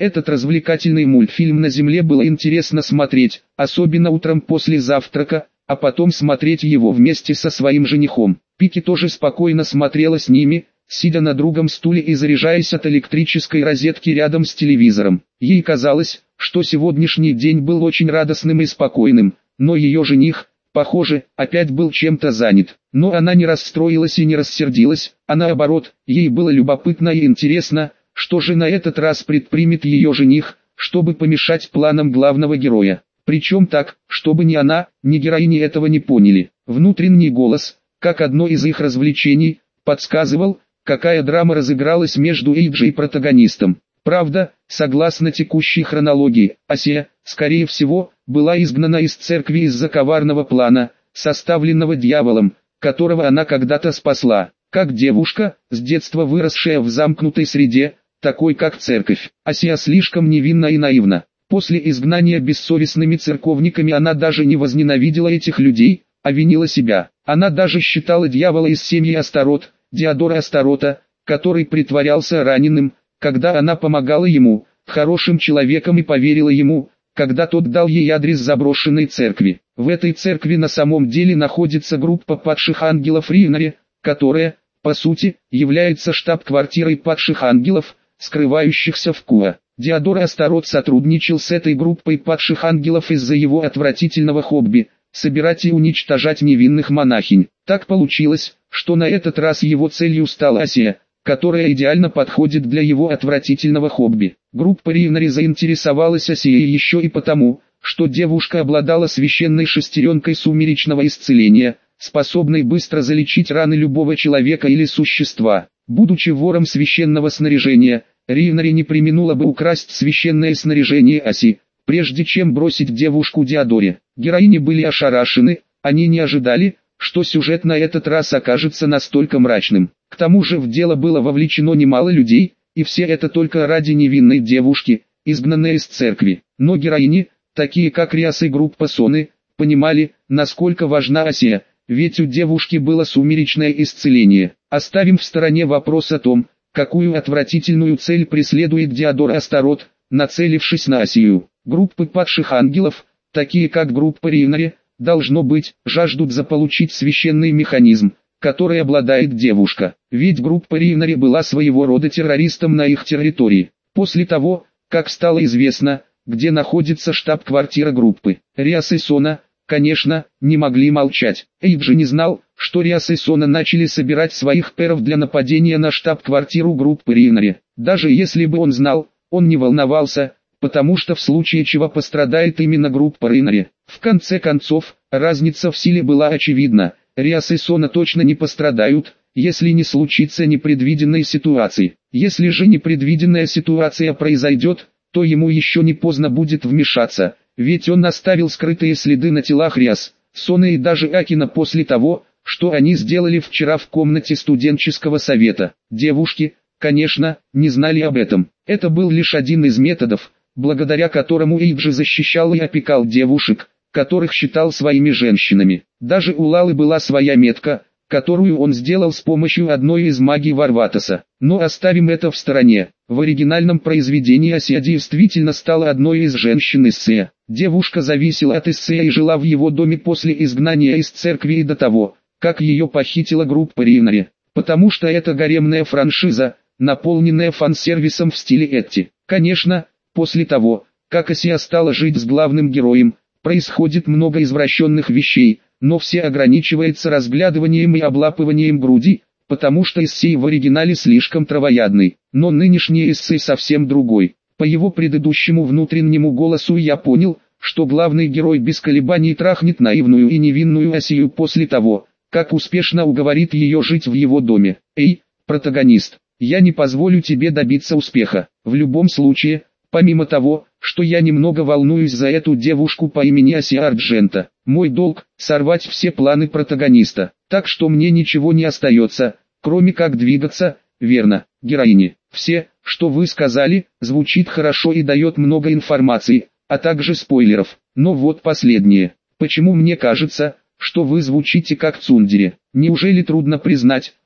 Этот развлекательный мультфильм на Земле было интересно смотреть, особенно утром после завтрака, а потом смотреть его вместе со своим женихом. Пики тоже спокойно смотрела с ними, сидя на другом стуле и заряжаясь от электрической розетки рядом с телевизором. Ей казалось, что сегодняшний день был очень радостным и спокойным, но ее жених, похоже, опять был чем-то занят. Но она не расстроилась и не рассердилась, а наоборот, ей было любопытно и интересно, что же на этот раз предпримет ее жених, чтобы помешать планам главного героя. Причем так, чтобы ни она, ни героини этого не поняли. Внутренний голос, как одно из их развлечений, подсказывал, какая драма разыгралась между Эйджи и протагонистом. Правда, согласно текущей хронологии, Асия, скорее всего, была изгнана из церкви из-за коварного плана, составленного дьяволом, которого она когда-то спасла. Как девушка, с детства выросшая в замкнутой среде, такой как церковь, Асия слишком невинна и наивна. После изгнания бессовестными церковниками она даже не возненавидела этих людей, а винила себя. Она даже считала дьявола из семьи Астарот, Диодора Астарота, который притворялся раненым, когда она помогала ему, хорошим человеком, и поверила ему, когда тот дал ей адрес заброшенной церкви. В этой церкви на самом деле находится группа падших ангелов Ривнари, которая, по сути, является штаб-квартирой падших ангелов, скрывающихся в Куа. Диодор Астарот сотрудничал с этой группой падших ангелов из-за его отвратительного хобби – собирать и уничтожать невинных монахинь. Так получилось, что на этот раз его целью стала Асия, которая идеально подходит для его отвратительного хобби. Группа Ривнари заинтересовалась Асией еще и потому, что девушка обладала священной шестеренкой сумеречного исцеления, способной быстро залечить раны любого человека или существа. Будучи вором священного снаряжения, Ривнари не преминула бы украсть священное снаряжение Аси, прежде чем бросить девушку Диодоре. Героини были ошарашены, они не ожидали, что сюжет на этот раз окажется настолько мрачным. К тому же в дело было вовлечено немало людей, и все это только ради невинной девушки, изгнанной из церкви. Но героини, такие как Риас и группа Соны, понимали, насколько важна Асия, ведь у девушки было сумеречное исцеление. Оставим в стороне вопрос о том, какую отвратительную цель преследует Диодор Астарот, нацелившись на Асию. Группы падших ангелов, такие как группа Ривнари, должно быть, жаждут заполучить священный механизм, который обладает девушка. Ведь группа Ривнари была своего рода террористом на их территории. После того, как стало известно, где находится штаб-квартира группы, Риас и Сона, конечно, не могли молчать. Эйджи не знал, что Риас и Сона начали собирать своих перов для нападения на штаб-квартиру группы Ривнари. Даже если бы он знал, он не волновался, потому что в случае чего пострадает именно группа Ривнари. В конце концов, разница в силе была очевидна. Риас и Сона точно не пострадают, если не случится непредвиденной ситуации. Если же непредвиденная ситуация произойдет, то ему еще не поздно будет вмешаться, ведь он оставил скрытые следы на телах Риас, Соны и даже Акина после того, что они сделали вчера в комнате студенческого совета. Девушки, конечно, не знали об этом. Это был лишь один из методов, благодаря которому Эйджи защищал и опекал девушек, которых считал своими женщинами. Даже у Лалы была своя метка, которую он сделал с помощью одной из магий Варватоса. Но оставим это в стороне. В оригинальном произведении Асия действительно стала одной из женщин Иссея. Девушка зависела от Иссея и жила в его доме после изгнания из церкви и до того, как ее похитила группа Ривнари. Потому что это гаремная франшиза, наполненная фан-сервисом в стиле Этти. Конечно, после того, как Асия стала жить с главным героем, происходит много извращенных вещей, но все ограничивается разглядыванием и облапыванием груди, потому что Иссей в оригинале слишком травоядный. Но нынешний Иссей совсем другой. По его предыдущему внутреннему голосу я понял, что главный герой без колебаний трахнет наивную и невинную Асию после того, как успешно уговорит ее жить в его доме. Эй, протагонист, я не позволю тебе добиться успеха. В любом случае, помимо того, что я немного волнуюсь за эту девушку по имени Асия Арджента, мой долг – сорвать все планы протагониста. Так что мне ничего не остается, кроме как двигаться, верно, героини. Все, что вы сказали, звучит хорошо и дает много информации, а также спойлеров. Но вот последнее. Почему мне кажется, что вы звучите как Цундере? Неужели трудно признать,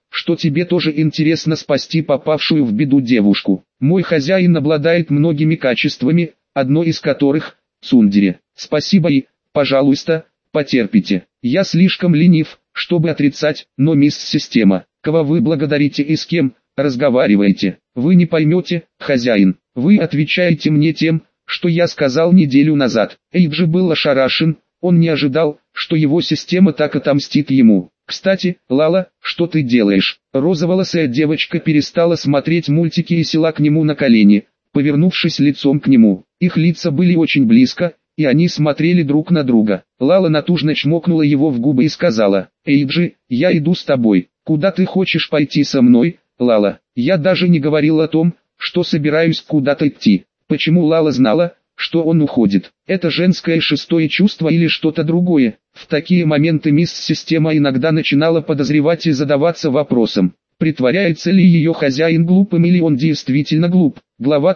что тебе тоже интересно спасти попавшую в беду девушку. Мой хозяин обладает многими качествами, одно из которых – цундере. Спасибо и, пожалуйста, потерпите. Я слишком ленив, чтобы отрицать, но мисс-система, кого вы благодарите и с кем разговариваете? Вы не поймете, хозяин. Вы отвечаете мне тем, что я сказал неделю назад. Эйджи был ошарашен, он не ожидал, что его система так отомстит ему. Кстати, Лала, что ты делаешь? Розоволосая девочка перестала смотреть мультики и села к нему на колени, повернувшись лицом к нему. Их лица были очень близко, и они смотрели друг на друга. Лала натужно чмокнула его в губы и сказала: «Эйджи, я иду с тобой. Куда ты хочешь пойти со мной, Лала?» Я даже не говорил о том, что собираюсь куда-то идти. Почему Лала знала, что он уходит? Это женское шестое чувство или что-то другое? В такие моменты мисс-система иногда начинала подозревать и задаваться вопросом, притворяется ли ее хозяин глупым или он действительно глуп. Глава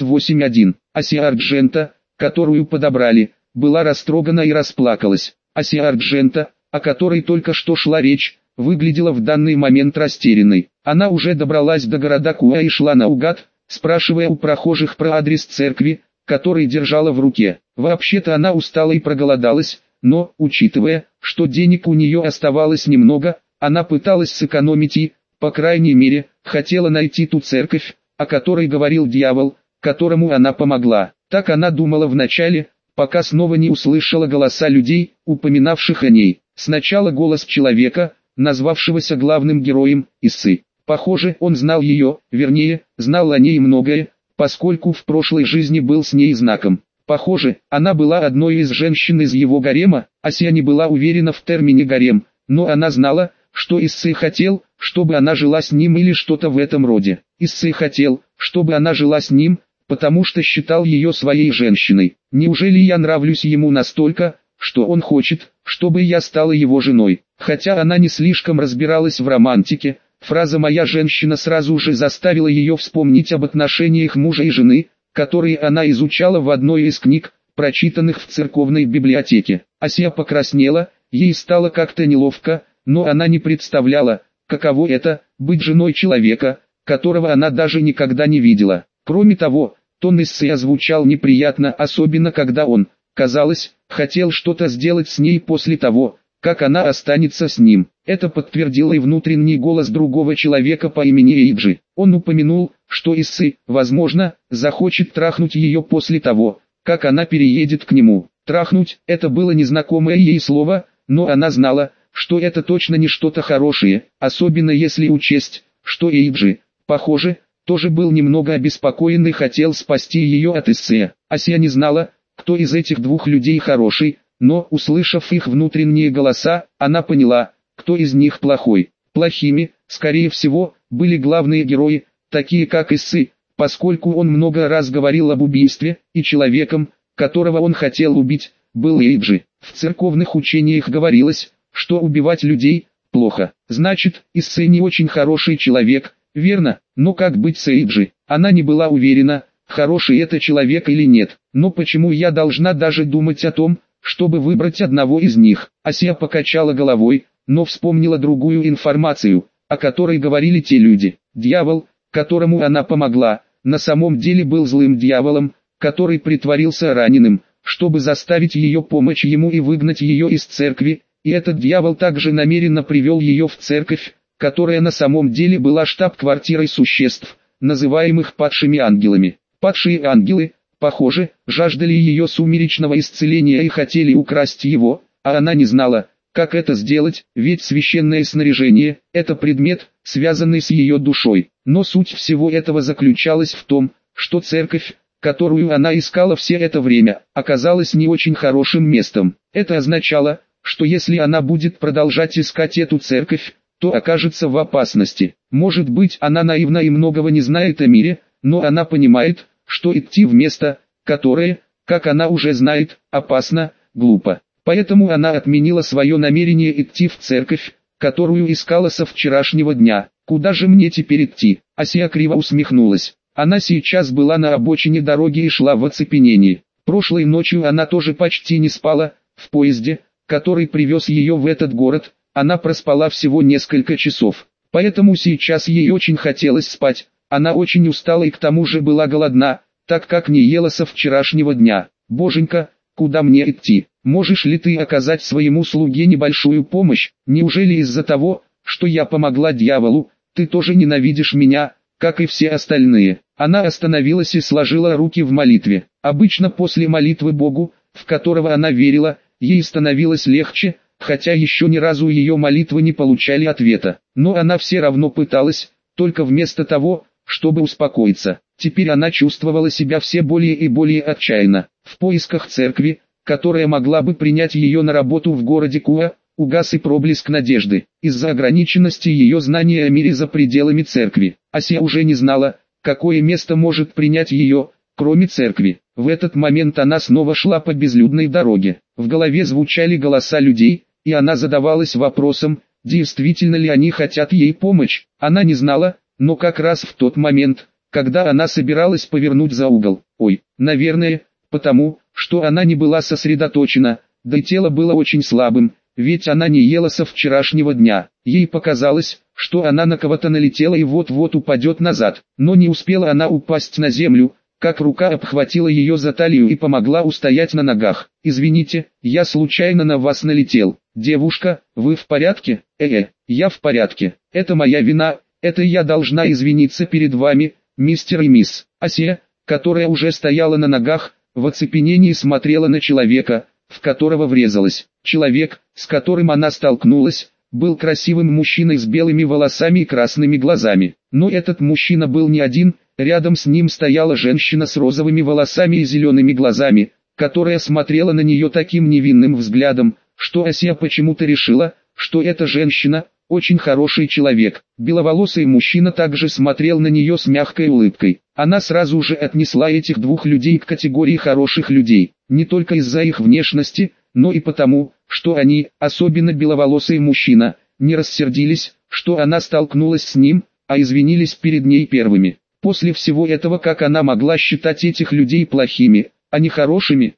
38.1. Асия Арджента, которую подобрали, была растрогана и расплакалась. Асия Арджента, о которой только что шла речь, выглядела в данный момент растерянной. Она уже добралась до города Куа и шла наугад, спрашивая у прохожих про адрес церкви, который держала в руке. Вообще-то она устала и проголодалась, но, учитывая, что денег у нее оставалось немного, она пыталась сэкономить и, по крайней мере, хотела найти ту церковь, о которой говорил дьявол, которому она помогла. Так она думала вначале, пока снова не услышала голоса людей, упоминавших о ней. Сначала голос человека, назвавшегося главным героем, Иссы. Похоже, он знал ее, вернее, знал о ней многое, поскольку в прошлой жизни был с ней знаком. Похоже, она была одной из женщин из его гарема. Асия не была уверена в термине «гарем», но она знала, что Иссы хотел, чтобы она жила с ним или что-то в этом роде. Иссы хотел, чтобы она жила с ним, потому что считал ее своей женщиной. Неужели я нравлюсь ему настолько, что он хочет, чтобы я стала его женой? Хотя она не слишком разбиралась в романтике, фраза «моя женщина» сразу же заставила ее вспомнить об отношениях мужа и жены, которые она изучала в одной из книг, прочитанных в церковной библиотеке. Асия покраснела, ей стало как-то неловко, но она не представляла, каково это – быть женой человека, которого она даже никогда не видела. Кроме того, тон Иссы звучал неприятно, особенно когда он, казалось, хотел что-то сделать с ней после того, как она останется с ним. Это подтвердил и внутренний голос другого человека по имени Эйджи. Он упомянул, что Иссы, возможно, захочет трахнуть ее после того, как она переедет к нему. Трахнуть – это было незнакомое ей слово, но она знала, что это точно не что-то хорошее, особенно если учесть, что Эйджи, похоже, тоже был немного обеспокоен и хотел спасти ее от Иссы. Асия не знала, кто из этих двух людей хороший, но, услышав их внутренние голоса, она поняла, кто из них плохой. Плохими, скорее всего, были главные герои, такие как Иссы, поскольку он много раз говорил об убийстве, и человеком, которого он хотел убить, был Эйджи. В церковных учениях говорилось, что убивать людей – плохо. Значит, Иссы не очень хороший человек, верно? Но как быть с Эйджи? Она не была уверена, хороший это человек или нет. Но почему я должна даже думать о том, чтобы выбрать одного из них? Асия покачала головой, но вспомнила другую информацию, о которой говорили те люди. Дьявол, которому она помогла, на самом деле был злым дьяволом, который притворился раненым, чтобы заставить ее помочь ему и выгнать ее из церкви, и этот дьявол также намеренно привел ее в церковь, которая на самом деле была штаб-квартирой существ, называемых падшими ангелами. Падшие ангелы, похоже, жаждали ее сумеречного исцеления и хотели украсть его, а она не знала, как это сделать, ведь священное снаряжение – это предмет, связанный с ее душой. Но суть всего этого заключалась в том, что церковь, которую она искала все это время, оказалась не очень хорошим местом. Это означало, что если она будет продолжать искать эту церковь, то окажется в опасности. Может быть, она наивна и многого не знает о мире, но она понимает, что идти в место, которое, как она уже знает, опасно, глупо. Поэтому она отменила свое намерение идти в церковь, которую искала со вчерашнего дня. «Куда же мне теперь идти?» Асия криво усмехнулась. Она сейчас была на обочине дороги и шла в оцепенении. Прошлой ночью она тоже почти не спала, в поезде, который привез ее в этот город, она проспала всего несколько часов. Поэтому сейчас ей очень хотелось спать, она очень устала и к тому же была голодна, так как не ела со вчерашнего дня. «Боженька, куда мне идти? Можешь ли ты оказать своему слуге небольшую помощь? Неужели из-за того, что я помогла дьяволу, ты тоже ненавидишь меня, как и все остальные?» Она остановилась и сложила руки в молитве. Обычно после молитвы Богу, в которого она верила, ей становилось легче, хотя еще ни разу ее молитвы не получали ответа. Но она все равно пыталась, только вместо того, чтобы успокоиться. Теперь она чувствовала себя все более и более отчаянно. В поисках церкви, которая могла бы принять ее на работу в городе Куа, угас и проблеск надежды. Из-за ограниченности ее знания о мире за пределами церкви, Асия уже не знала, какое место может принять ее, кроме церкви. В этот момент она снова шла по безлюдной дороге. В голове звучали голоса людей, и она задавалась вопросом, действительно ли они хотят ей помочь. Она не знала, но как раз в тот момент, когда она собиралась повернуть за угол. Наверное, потому, что она не была сосредоточена, да и тело было очень слабым, ведь она не ела со вчерашнего дня. Ей показалось, что она на кого-то налетела и вот-вот упадет назад, но не успела она упасть на землю, как рука обхватила ее за талию и помогла устоять на ногах. «Извините, я случайно на вас налетел. Девушка, вы в порядке?» Я в порядке. Это моя вина, это я должна извиниться перед вами, мистер и мисс». Асия, которая уже стояла на ногах, в оцепенении смотрела на человека, в которого врезалась. Человек, с которым она столкнулась, был красивым мужчиной с белыми волосами и красными глазами. Но этот мужчина был не один, рядом с ним стояла женщина с розовыми волосами и зелеными глазами, которая смотрела на нее таким невинным взглядом, что Асия почему-то решила, что эта женщина – очень хороший человек. Беловолосый мужчина также смотрел на нее с мягкой улыбкой. Она сразу же отнесла этих двух людей к категории хороших людей, не только из-за их внешности, но и потому, что они, особенно беловолосый мужчина, не рассердились, что она столкнулась с ним, а извинились перед ней первыми. После всего этого, как она могла считать этих людей плохими, а не хорошими?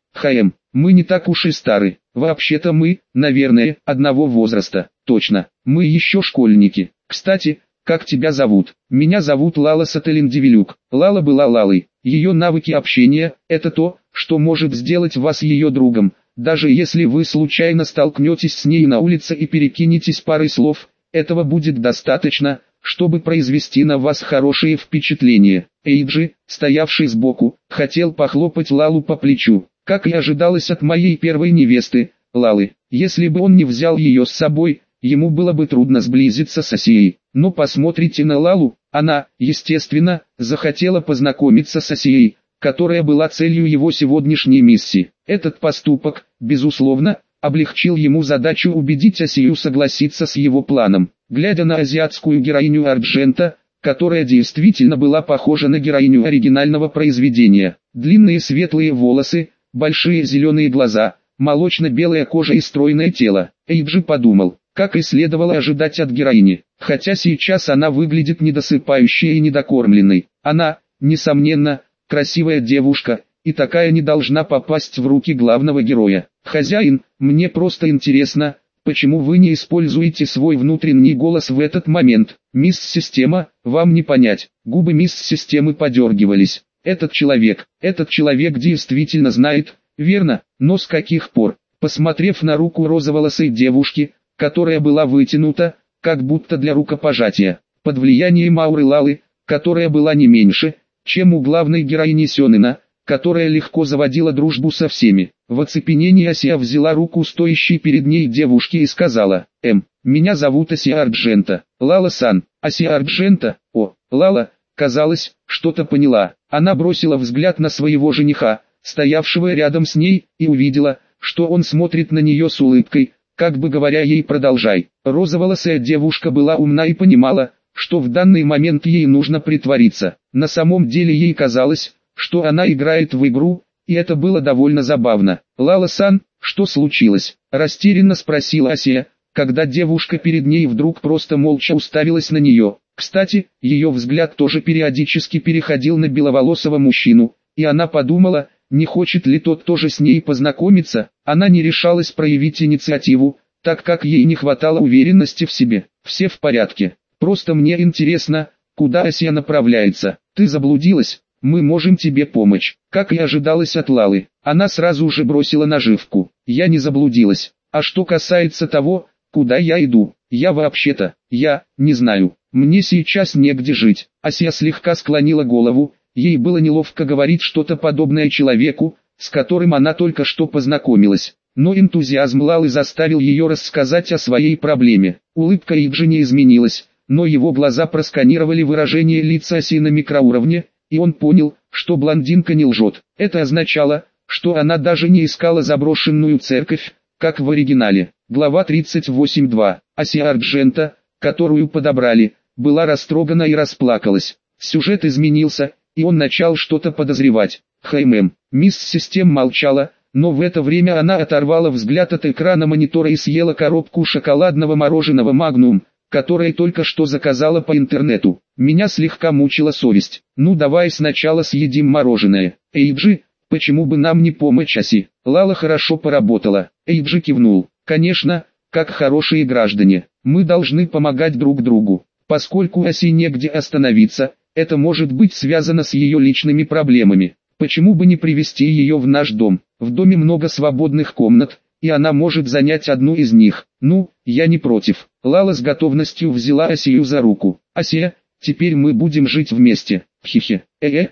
Мы не так уж и стары. Вообще-то мы, наверное, одного возраста. Точно, мы еще школьники. Кстати, как тебя зовут? Меня зовут Лала Сателин-Девилюк. Лала была Лалой. Ее навыки общения – это то, что может сделать вас ее другом. Даже если вы случайно столкнетесь с ней на улице и перекинетесь парой слов, этого будет достаточно, чтобы произвести на вас хорошее впечатление. Эйджи, стоявший сбоку, хотел похлопать Лалу по плечу. Как и ожидалось от моей первой невесты, Лалы, если бы он не взял ее с собой, ему было бы трудно сблизиться с Асией. Но посмотрите на Лалу, она, естественно, захотела познакомиться с Асией, которая была целью его сегодняшней миссии. Этот поступок, безусловно, облегчил ему задачу убедить Асию согласиться с его планом. Глядя на азиатскую героиню Арджента, которая действительно была похожа на героиню оригинального произведения, длинные светлые волосы, большие зеленые глаза, молочно-белая кожа и стройное тело, Эйджи подумал, как и следовало ожидать от героини, хотя сейчас она выглядит недосыпающей и недокормленной. Она, несомненно, красивая девушка, и такая не должна попасть в руки главного героя. «Хозяин, мне просто интересно, почему вы не используете свой внутренний голос в этот момент? Мисс Система, вам не понять». Губы мисс Системы подергивались. Этот человек действительно знает, верно, но с каких пор? Посмотрев на руку розоволосой девушки, которая была вытянута, как будто для рукопожатия, под влиянием ауры Лалы, которая была не меньше, чем у главной героини Сёнэна, которая легко заводила дружбу со всеми. В оцепенении Асия взяла руку стоящей перед ней девушки и сказала: меня зовут Асия Арджента. Лала-сан». Асия Арджента? Лала, казалось, что-то поняла. Она бросила взгляд на своего жениха, стоявшего рядом с ней, и увидела, что он смотрит на нее с улыбкой, как бы говоря ей: продолжай. Розоволосая девушка была умна и понимала, что в данный момент ей нужно притвориться. На самом деле ей казалось, что она играет в игру, и это было довольно забавно. «Лала-сан, что случилось?» – растерянно спросила Асия, когда девушка перед ней вдруг просто молча уставилась на нее. Кстати, ее взгляд тоже периодически переходил на беловолосого мужчину, и она подумала, не хочет ли тот тоже с ней познакомиться. Она не решалась проявить инициативу, так как ей не хватало уверенности в себе. «Все в порядке. Просто мне интересно, куда Асия направляется. Ты заблудилась? Мы можем тебе помочь. Как и ожидалось от Лалы, она сразу же бросила наживку. Я не заблудилась. А что касается того, куда я иду, я не знаю. Мне сейчас негде жить. Асия слегка склонила голову. Ей было неловко говорить что-то подобное человеку, с которым она только что познакомилась. Но энтузиазм Лалы заставил ее рассказать о своей проблеме. Улыбка Иджи не изменилась, но его глаза просканировали выражение лица Асии на микроуровне, и он понял, что блондинка не лжет. Это означало, что она даже не искала заброшенную церковь, как в оригинале. Глава 38.2. Асия Арджента, которую подобрали, была растрогана и расплакалась. Сюжет изменился, и он начал что-то подозревать. Мисс Систем молчала, но в это время она оторвала взгляд от экрана монитора и съела коробку шоколадного мороженого «Магнум», которое только что заказала по интернету. Меня слегка мучила совесть. Ну давай сначала съедим мороженое. Эйджи, почему бы нам не помочь Аси? Лала хорошо поработала. Эйджи кивнул. Конечно, как хорошие граждане, мы должны помогать друг другу. Поскольку Аси негде остановиться, это может быть связано с ее личными проблемами. Почему бы не привести ее в наш дом? В доме много свободных комнат, и она может занять одну из них. Ну, я не против. Лала с готовностью взяла Асию за руку. Асия, теперь мы будем жить вместе. Хихи.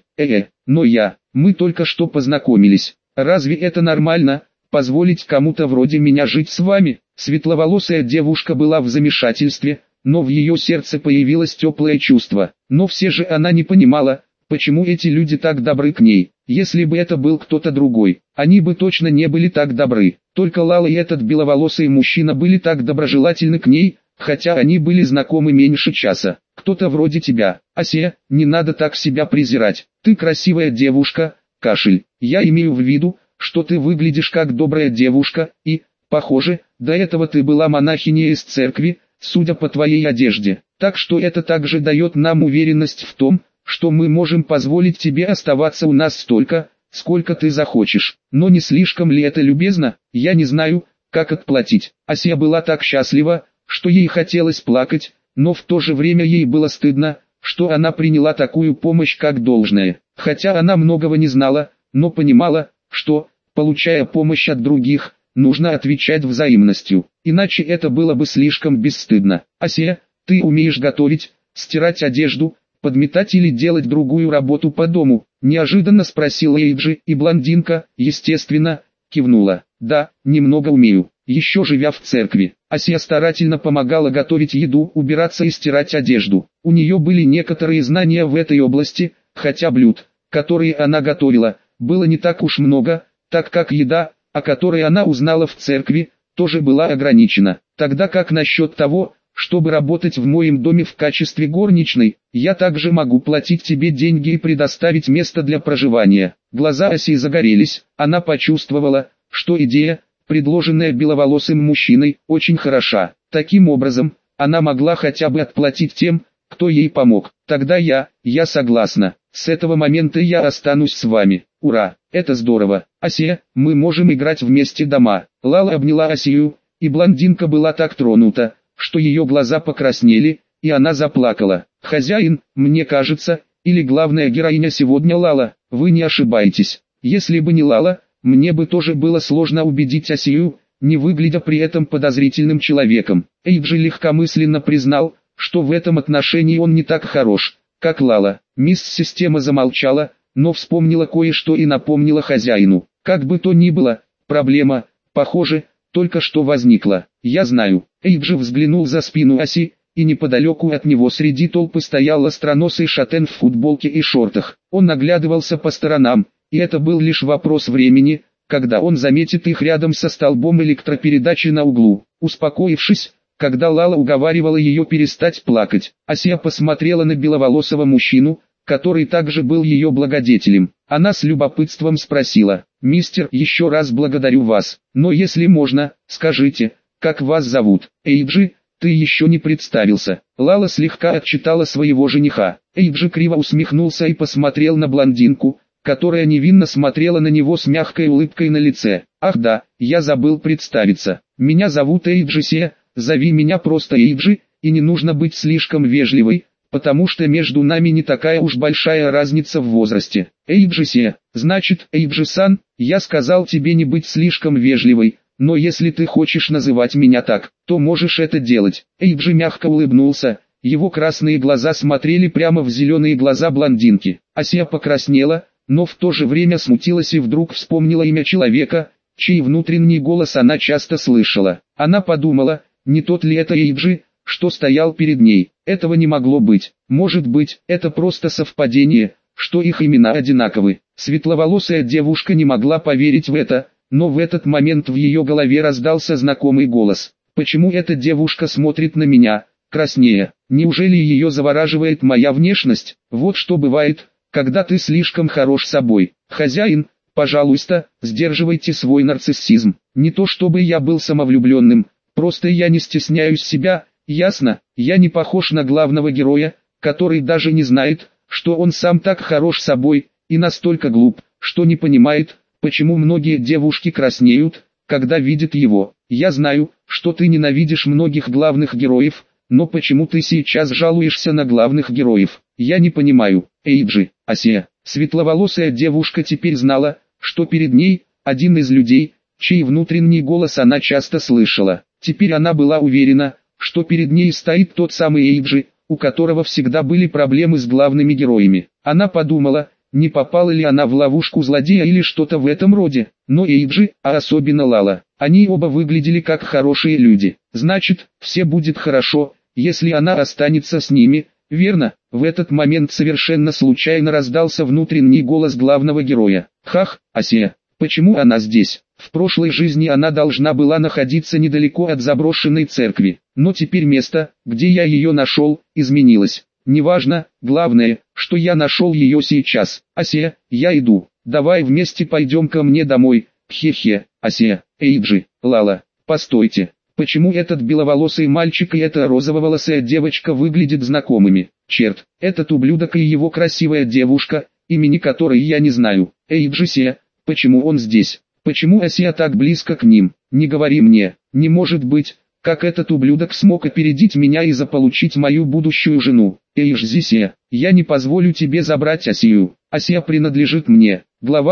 Но мы только что познакомились. Разве это нормально, позволить кому-то вроде меня жить с вами? Светловолосая девушка была в замешательстве, но в ее сердце появилось теплое чувство. Но все же она не понимала, почему эти люди так добры к ней. Если бы это был кто-то другой, они бы точно не были так добры. Только Лала и этот беловолосый мужчина были так доброжелательны к ней, хотя они были знакомы меньше часа. Кто-то вроде тебя, Асия, не надо так себя презирать. Ты красивая девушка, кашель. Я имею в виду, что ты выглядишь как добрая девушка, и, похоже, до этого ты была монахиней из церкви, судя по твоей одежде. Так что это также дает нам уверенность в том, что мы можем позволить тебе оставаться у нас столько, сколько ты захочешь. Но не слишком ли это любезно? Я не знаю, как отплатить. Асия была так счастлива, что ей хотелось плакать, но в то же время ей было стыдно, что она приняла такую помощь как должное. Хотя она многого не знала, но понимала, что, получая помощь от других, нужно отвечать взаимностью. Иначе это было бы слишком бесстыдно. Асия, ты умеешь готовить, стирать одежду, подметать или делать другую работу по дому? Неожиданно спросила Эйджи, и блондинка, естественно, кивнула. Да, немного умею. Еще живя в церкви, Асия старательно помогала готовить еду, убираться и стирать одежду. У нее были некоторые знания в этой области, хотя блюд, которые она готовила, было не так уж много, так как еда, о которой она узнала в церкви, тоже была ограничена. Тогда как насчет того, чтобы работать в моем доме в качестве горничной, я также могу платить тебе деньги и предоставить место для проживания. Глаза Асии загорелись, она почувствовала, что идея, предложенная беловолосым мужчиной, очень хороша. Таким образом, она могла хотя бы отплатить тем, кто ей помог. Тогда я согласна. С этого момента я останусь с вами. Ура, это здорово. Асия, мы можем играть вместе дома. Лала обняла Асию, и блондинка была так тронута, что ее глаза покраснели, и она заплакала. Хозяин, мне кажется, или главная героиня сегодня Лала, вы не ошибаетесь. Если бы не Лала, мне бы тоже было сложно убедить Асию, не выглядя при этом подозрительным человеком. Эйджи легкомысленно признал, что в этом отношении он не так хорош, как Лала. Мисс Система замолчала, но вспомнила кое-что и напомнила хозяину. Как бы то ни было, проблема, похоже, только что возникла. Я знаю. Эйджи взглянул за спину Аси, и неподалеку от него среди толпы стоял остроносый шатен в футболке и шортах. Он наглядывался по сторонам, и это был лишь вопрос времени, когда он заметит их рядом со столбом электропередачи на углу. Успокоившись, когда Лала уговаривала ее перестать плакать, Асия посмотрела на беловолосого мужчину, который также был ее благодетелем. Она с любопытством спросила: «Мистер, еще раз благодарю вас, но если можно, скажите, как вас зовут?» «Эйджи, ты еще не представился». Лала слегка отчитала своего жениха. Эйджи криво усмехнулся и посмотрел на блондинку, которая невинно смотрела на него с мягкой улыбкой на лице. «Ах да, я забыл представиться. Меня зовут Эйджи Се, зови меня просто Эйджи, и не нужно быть слишком вежливой, потому что между нами не такая уж большая разница в возрасте. Эйджи-се, значит, Эйджи-сан, я сказал тебе не быть слишком вежливой, но если ты хочешь называть меня так, то можешь это делать. Эйджи мягко улыбнулся, его красные глаза смотрели прямо в зеленые глаза блондинки. Ася покраснела, но в то же время смутилась и вдруг вспомнила имя человека, чей внутренний голос она часто слышала. Она подумала, не тот ли это Эйджи, что стоял перед ней. Этого не могло быть. Может быть, это просто совпадение, что их имена одинаковы. Светловолосая девушка не могла поверить в это, но в этот момент в ее голове раздался знакомый голос. Почему эта девушка смотрит на меня, краснея? Неужели ее завораживает моя внешность? Вот что бывает, когда ты слишком хорош собой. Хозяин, пожалуйста, сдерживайте свой нарциссизм. Не то чтобы я был самовлюбленным, просто я не стесняюсь себя, ясно? Я не похож на главного героя, который даже не знает, что он сам так хорош собой, и настолько глуп, что не понимает, почему многие девушки краснеют, когда видят его. Я знаю, что ты ненавидишь многих главных героев, но почему ты сейчас жалуешься на главных героев? Я не понимаю. Эйджи, Ася, светловолосая девушка теперь знала, что перед ней один из людей, чей внутренний голос она часто слышала. Теперь она была уверена, что перед ней стоит тот самый Эйджи, у которого всегда были проблемы с главными героями. Она подумала, не попала ли она в ловушку злодея или что-то в этом роде, но Эйджи, а особенно Лала, они оба выглядели как хорошие люди. Значит, все будет хорошо, если она останется с ними, верно? В этот момент совершенно случайно раздался внутренний голос главного героя. Хах, Ася, почему она здесь? В прошлой жизни она должна была находиться недалеко от заброшенной церкви, но теперь место, где я ее нашел, изменилось. Неважно, главное, что я нашел ее сейчас. Ася, я иду, давай вместе пойдем ко мне домой. Хе-хе, Ася, Эйджи, Лала, постойте. Почему этот беловолосый мальчик и эта розововолосая девочка выглядят знакомыми? Черт, этот ублюдок и его красивая девушка, имени которой я не знаю. Эйджи-се, почему он здесь? Почему Ася так близко к ним? Не говори мне, не может быть, как этот ублюдок смог опередить меня и заполучить мою будущую жену. Эйджи-се, я не позволю тебе забрать Асию. Ася принадлежит мне. Глава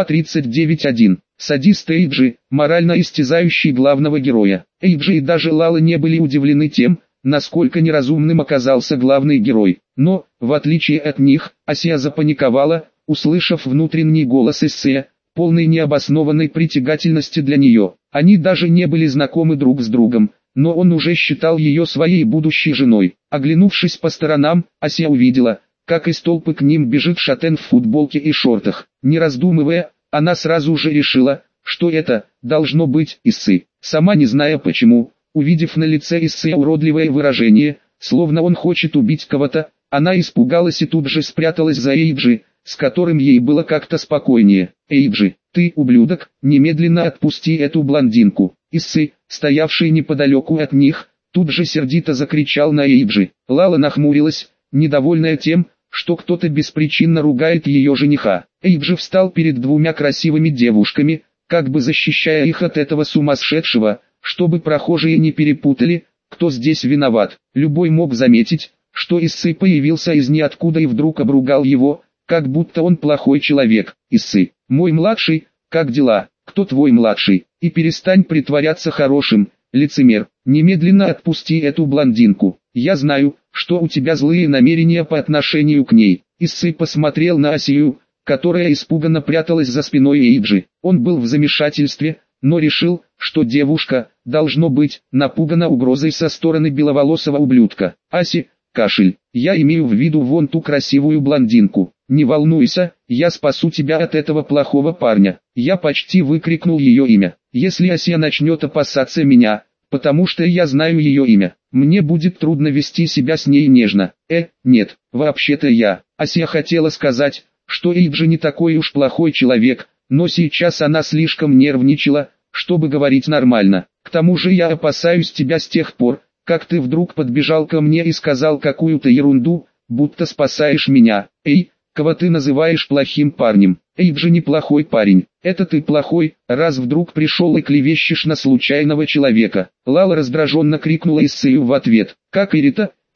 39.1. Садист Эйджи, морально истязающий главного героя. Эйджи и даже Лала не были удивлены тем, насколько неразумным оказался главный герой. Но, в отличие от них, Ася запаниковала, услышав внутренний голос Иссе, полный необоснованной притягательности для нее. Они даже не были знакомы друг с другом, но он уже считал ее своей будущей женой. Оглянувшись по сторонам, Ася увидела, как из толпы к ним бежит шатен в футболке и шортах. Не раздумывая, она сразу же решила, что это, должно быть, Иссы. Сама не зная почему, увидев на лице Иссы уродливое выражение, словно он хочет убить кого-то, она испугалась и тут же спряталась за Эйджи, с которым ей было как-то спокойнее. Эйджи, ты, ублюдок, немедленно отпусти эту блондинку. Иссы, стоявший неподалеку от них, тут же сердито закричал на Эйджи. Лала нахмурилась, недовольная тем, что кто-то беспричинно ругает ее жениха. Эйджи встал перед двумя красивыми девушками, как бы защищая их от этого сумасшедшего, чтобы прохожие не перепутали, кто здесь виноват. Любой мог заметить, что Иссы появился из ниоткуда и вдруг обругал его, как будто он плохой человек. Иссы, мой младший, как дела? Кто твой младший? И перестань притворяться хорошим, лицемер. Немедленно отпусти эту блондинку. Я знаю, что у тебя злые намерения по отношению к ней. Иссы посмотрел на Асию, которая испуганно пряталась за спиной Эйджи. Он был в замешательстве, но решил, что девушка, должно быть, напугана угрозой со стороны беловолосого ублюдка. Аси, кашель, я имею в виду вон ту красивую блондинку. Не волнуйся, я спасу тебя от этого плохого парня. Я почти выкрикнул ее имя. Если Ася начнет опасаться меня, потому что я знаю ее имя, мне будет трудно вести себя с ней нежно. Нет, вообще-то я. Ася хотела сказать, что Эйджи не такой уж плохой человек, но сейчас она слишком нервничала, чтобы говорить нормально. К тому же я опасаюсь тебя с тех пор, как ты вдруг подбежал ко мне и сказал какую-то ерунду, будто спасаешь меня. Эй, кого ты называешь плохим парнем? Эйджи неплохой парень. Это ты плохой, раз вдруг пришел и клевещешь на случайного человека. Лала раздраженно крикнула Иссею в ответ. Как и Рита,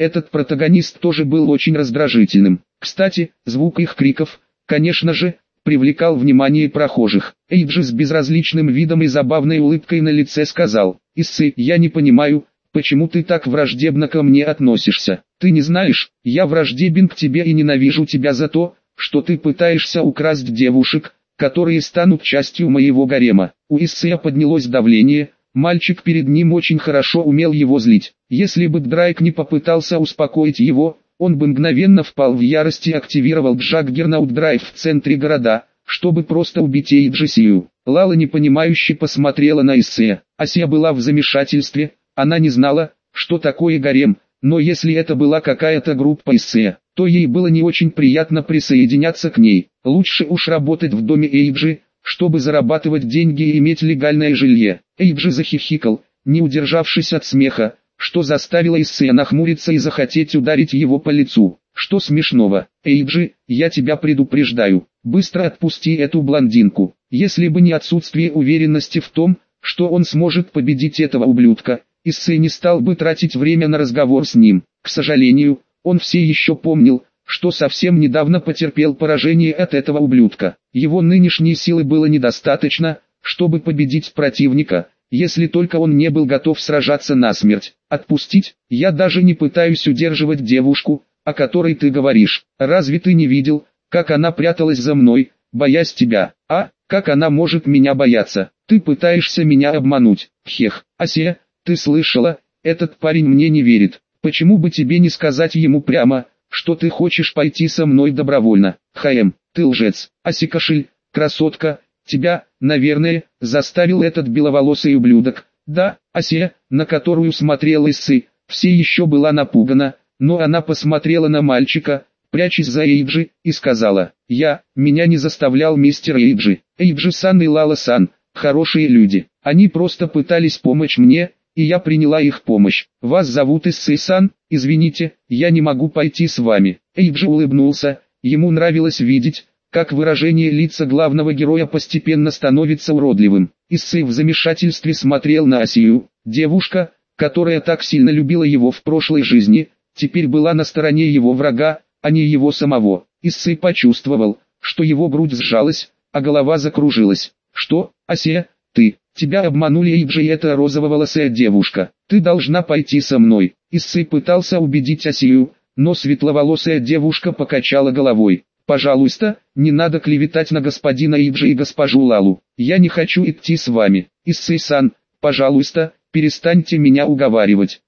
Этот протагонист тоже был очень раздражительным. Кстати, звук их криков, конечно же, привлекал внимание прохожих. Эйджи с безразличным видом и забавной улыбкой на лице сказал: «Иссы, я не понимаю, почему ты так враждебно ко мне относишься? Ты не знаешь, я враждебен к тебе и ненавижу тебя за то, что ты пытаешься украсть девушек, которые станут частью моего гарема». У Иссы поднялось давление, мальчик перед ним очень хорошо умел его злить. Если бы Драйк не попытался успокоить его, он бы мгновенно впал в ярость и активировал Джаггернаут Драйв в центре города, чтобы просто убить Эйджи. Лала непонимающе посмотрела на Иссе. Асия была в замешательстве, она не знала, что такое гарем, но если это была какая-то группа Иссе, то ей было не очень приятно присоединяться к ней. Лучше уж работать в доме Эйджи, чтобы зарабатывать деньги и иметь легальное жилье. Эйджи захихикал, не удержавшись от смеха, что заставило Иссе нахмуриться и захотеть ударить его по лицу. Что смешного? Эйджи, я тебя предупреждаю, быстро отпусти эту блондинку. Если бы не отсутствие уверенности в том, что он сможет победить этого ублюдка, Иссе не стал бы тратить время на разговор с ним. К сожалению, он все еще помнил, что совсем недавно потерпел поражение от этого ублюдка. Его нынешней силы было недостаточно, чтобы победить противника, если только он не был готов сражаться насмерть. Отпустить? Я даже не пытаюсь удерживать девушку, о которой ты говоришь. Разве ты не видел, как она пряталась за мной, боясь тебя? А, как она может меня бояться? Ты пытаешься меня обмануть. Хех. Асия, ты слышала, этот парень мне не верит. Почему бы тебе не сказать ему прямо, что ты хочешь пойти со мной добровольно? Ты лжец. Асикашиль, красотка, тебя, наверное, заставил этот беловолосый ублюдок. Да, Асия, на которую смотрела Иссы, все еще была напугана, но она посмотрела на мальчика, прячась за Эйджи, и сказала: меня не заставлял мистер Эйджи. Эйджи-сан и Лала-сан, хорошие люди. Они просто пытались помочь мне, и я приняла их помощь. Вас зовут Иссы-сан, извините, я не могу пойти с вами. Эйджи улыбнулся, ему нравилось видеть, как выражение лица главного героя постепенно становится уродливым. Иссы в замешательстве смотрел на Асию. Девушка, которая так сильно любила его в прошлой жизни, теперь была на стороне его врага, а не его самого. Иссы почувствовал, что его грудь сжалась, а голова закружилась. Что, Асия, тебя обманули Эйджи и эта розововолосая девушка. Ты должна пойти со мной. Иссы пытался убедить Асию, но светловолосая девушка покачала головой. Пожалуйста, не надо клеветать на господина Эйджи и госпожу Лалу. Я не хочу идти с вами. Иссы-сан, пожалуйста, перестаньте меня уговаривать.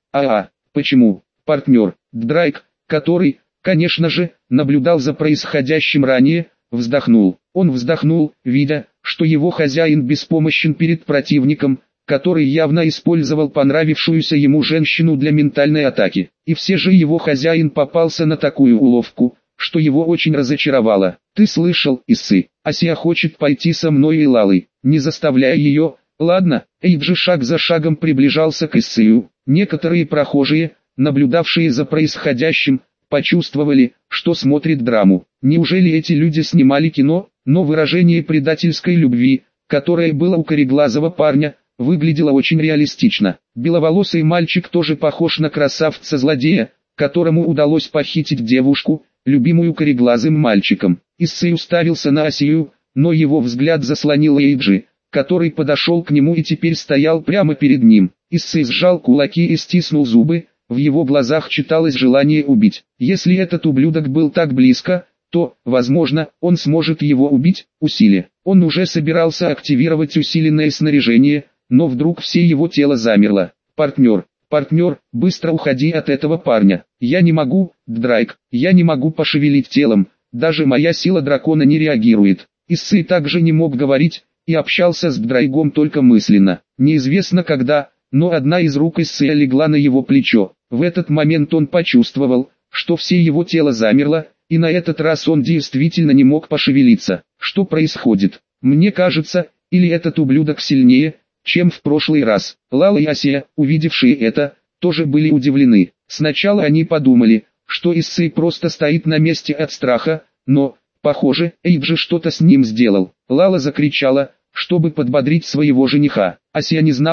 Почему? Партнер, Драйк, который, конечно же, наблюдал за происходящим ранее, вздохнул. Он вздохнул, видя, что его хозяин беспомощен перед противником, который явно использовал понравившуюся ему женщину для ментальной атаки. И все же его хозяин попался на такую уловку, что его очень разочаровало. Ты слышал, Иссы, Асия хочет пойти со мной и Лалой, не заставляя ее. Ладно, Эйджи шаг за шагом приближался к Иссию. Некоторые прохожие, наблюдавшие за происходящим, почувствовали, что смотрит драму. Неужели эти люди снимали кино? Но выражение предательской любви, которое было у кореглазого парня, выглядело очень реалистично. Беловолосый мальчик тоже похож на красавца-злодея, которому удалось похитить девушку, любимую кореглазым мальчиком. Иссы уставился на Асию, но его взгляд заслонил Эйджи, который подошел к нему и теперь стоял прямо перед ним. Иссы сжал кулаки и стиснул зубы, в его глазах читалось желание убить. Если этот ублюдок был так близко, то, возможно, он сможет его убить. Усилие. Он уже собирался активировать усиленное снаряжение, но вдруг все его тело замерло. Партнер, быстро уходи от этого парня. Я не могу, Драйк, я не могу пошевелить телом, даже моя сила дракона не реагирует. Иссы также не мог говорить, и общался с Драйгом только мысленно. Неизвестно когда, но одна из рук Иссы легла на его плечо. В этот момент он почувствовал, что все его тело замерло, и на этот раз он действительно не мог пошевелиться. Что происходит? Мне кажется, или этот ублюдок сильнее, чем в прошлый раз. Лала и Асия, увидевшие это, тоже были удивлены. Сначала они подумали, что Иссы просто стоит на месте от страха, но, похоже, Эйджи что-то с ним сделал. Лала закричала, чтобы подбодрить своего жениха. Асия не знала,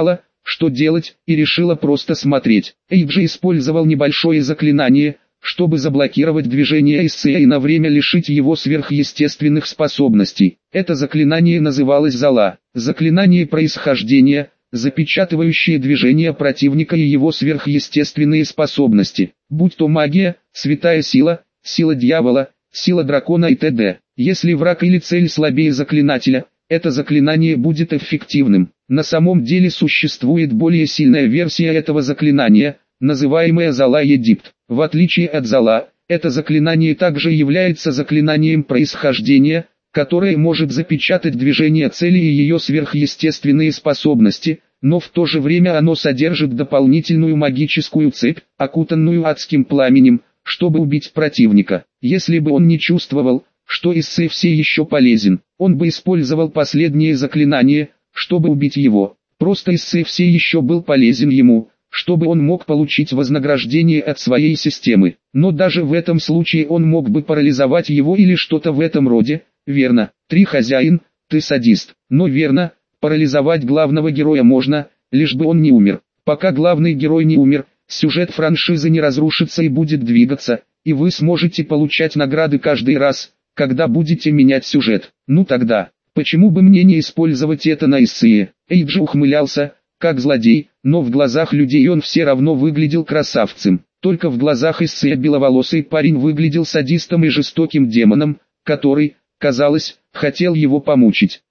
что делать, и решила просто смотреть. Эйджи использовал небольшое заклинание, чтобы заблокировать движение Исея и на время лишить его сверхъестественных способностей. Это заклинание называлось Зала. Заклинание происхождения, запечатывающее движение противника и его сверхъестественные способности, будь то магия, святая сила, сила дьявола, сила дракона и т.д. Если враг или цель слабее заклинателя, это заклинание будет эффективным. На самом деле существует более сильная версия этого заклинания, называемая Зала Египт. В отличие от Зала, это заклинание также является заклинанием происхождения, которое может запечатать движение цели и ее сверхъестественные способности, но в то же время оно содержит дополнительную магическую цепь, окутанную адским пламенем, чтобы убить противника. Если бы он не чувствовал, что Исей все еще полезен, он бы использовал последнее заклинание, чтобы убить его. Просто Исей все еще был полезен ему, чтобы он мог получить вознаграждение от своей системы. Но даже в этом случае он мог бы парализовать его или что-то в этом роде. Верно, 3 хозяин, ты садист. Но верно, парализовать главного героя можно, лишь бы он не умер. Пока главный герой не умер, сюжет франшизы не разрушится и будет двигаться, и вы сможете получать награды каждый раз, когда будете менять сюжет. Ну тогда, почему бы мне не использовать это на Исее? Эйджи ухмылялся, как злодей, но в глазах людей он все равно выглядел красавцем. Только в глазах Исея беловолосый парень выглядел садистом и жестоким демоном, который, казалось, хотел его помучить.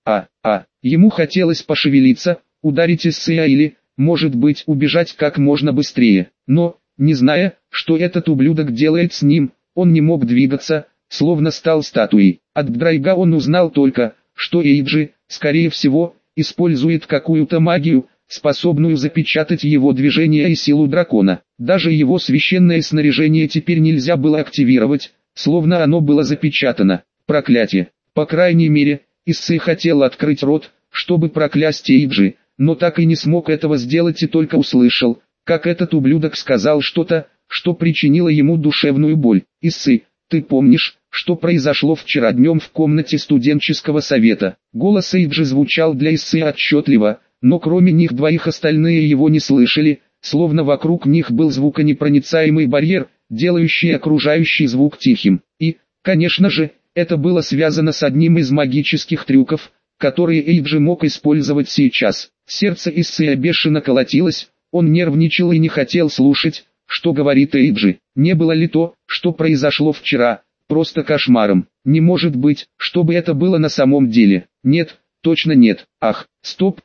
Ему хотелось пошевелиться, ударить Исея или, может быть, убежать как можно быстрее. Но, не зная, что этот ублюдок делает с ним, он не мог двигаться, словно стал статуей. От Драйга он узнал только, что Эйджи, скорее всего, использует какую-то магию, способную запечатать его движение и силу дракона. Даже его священное снаряжение теперь нельзя было активировать, словно оно было запечатано. Проклятие. По крайней мере, Исей хотел открыть рот, чтобы проклясть Эйджи, но так и не смог этого сделать и только услышал, как этот ублюдок сказал что-то, что причинило ему душевную боль. Исей, ты помнишь, что произошло вчера днем в комнате студенческого совета? Голос Эйджи звучал для Исея отчетливо, но кроме них двоих остальные его не слышали, словно вокруг них был звуконепроницаемый барьер, делающий окружающий звук тихим. И, конечно же, это было связано с одним из магических трюков, которые Эйджи мог использовать сейчас. Сердце Исея бешено колотилось, он нервничал и не хотел слушать, что говорит Эйджи. Не было ли то, что произошло вчера, просто кошмаром? Не может быть, чтобы это было на самом деле. Нет, точно нет. Ах, стоп,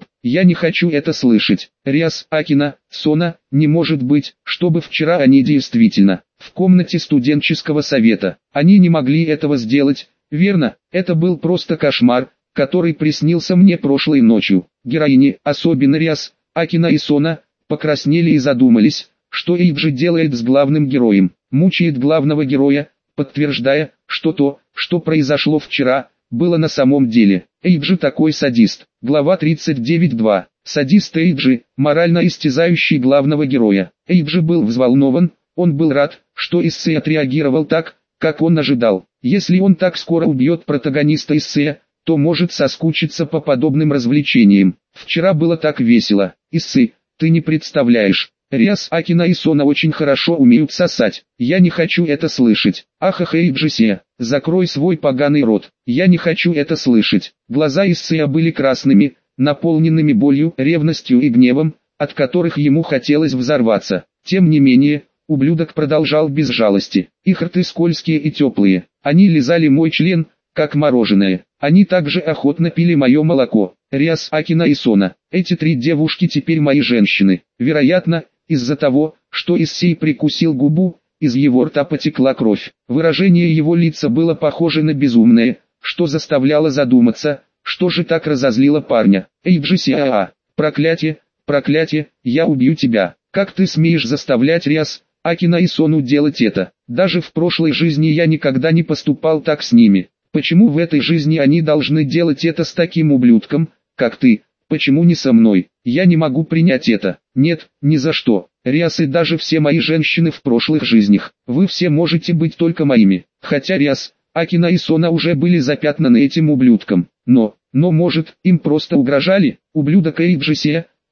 я не хочу это слышать. Риас, Акина, Сона, не может быть, чтобы вчера они действительно, в комнате студенческого совета. Они не могли этого сделать, верно? Это был просто кошмар, который приснился мне прошлой ночью. Героини, особенно Риас, Акина и Сона, покраснели и задумались, что Эйджи делает с главным героем. Мучает главного героя, подтверждая, что то, что произошло вчера, было на самом деле. Эйджи такой садист. Глава 39.2. Садист Эйджи, морально истязающий главного героя. Эйджи был взволнован, он был рад, что Исей отреагировал так, как он ожидал. Если он так скоро убьет протагониста Исея, то может соскучиться по подобным развлечениям. Вчера было так весело. Исей, ты не представляешь. Риас, Акина и Сона очень хорошо умеют сосать. Я не хочу это слышать. Ахах, Эйджи, закрой свой поганый рот. Я не хочу это слышать. Глаза Исея были красными, наполненными болью, ревностью и гневом, от которых ему хотелось взорваться. Тем не менее, ублюдок продолжал без жалости. Их рты скользкие и теплые. Они лизали мой член, как мороженое. Они также охотно пили мое молоко. Риас, Акина и Сона. Эти 3 девушки теперь мои женщины. Вероятно, из-за того, что Исей прикусил губу, из его рта потекла кровь. Выражение его лица было похоже на безумное, что заставляло задуматься, что же так разозлило парня. Эйджи, проклятие, проклятие, я убью тебя. Как ты смеешь заставлять Риас, Акина и Сону делать это? Даже в прошлой жизни я никогда не поступал так с ними. Почему в этой жизни они должны делать это с таким ублюдком, как ты? Почему не со мной? Я не могу принять это. Нет, ни за что. Риас и даже все мои женщины в прошлых жизнях. Вы все можете быть только моими. Хотя Риас, Акина и Сона уже были запятнаны этим ублюдком. Но может, им просто угрожали? Ублюдок Эйджи,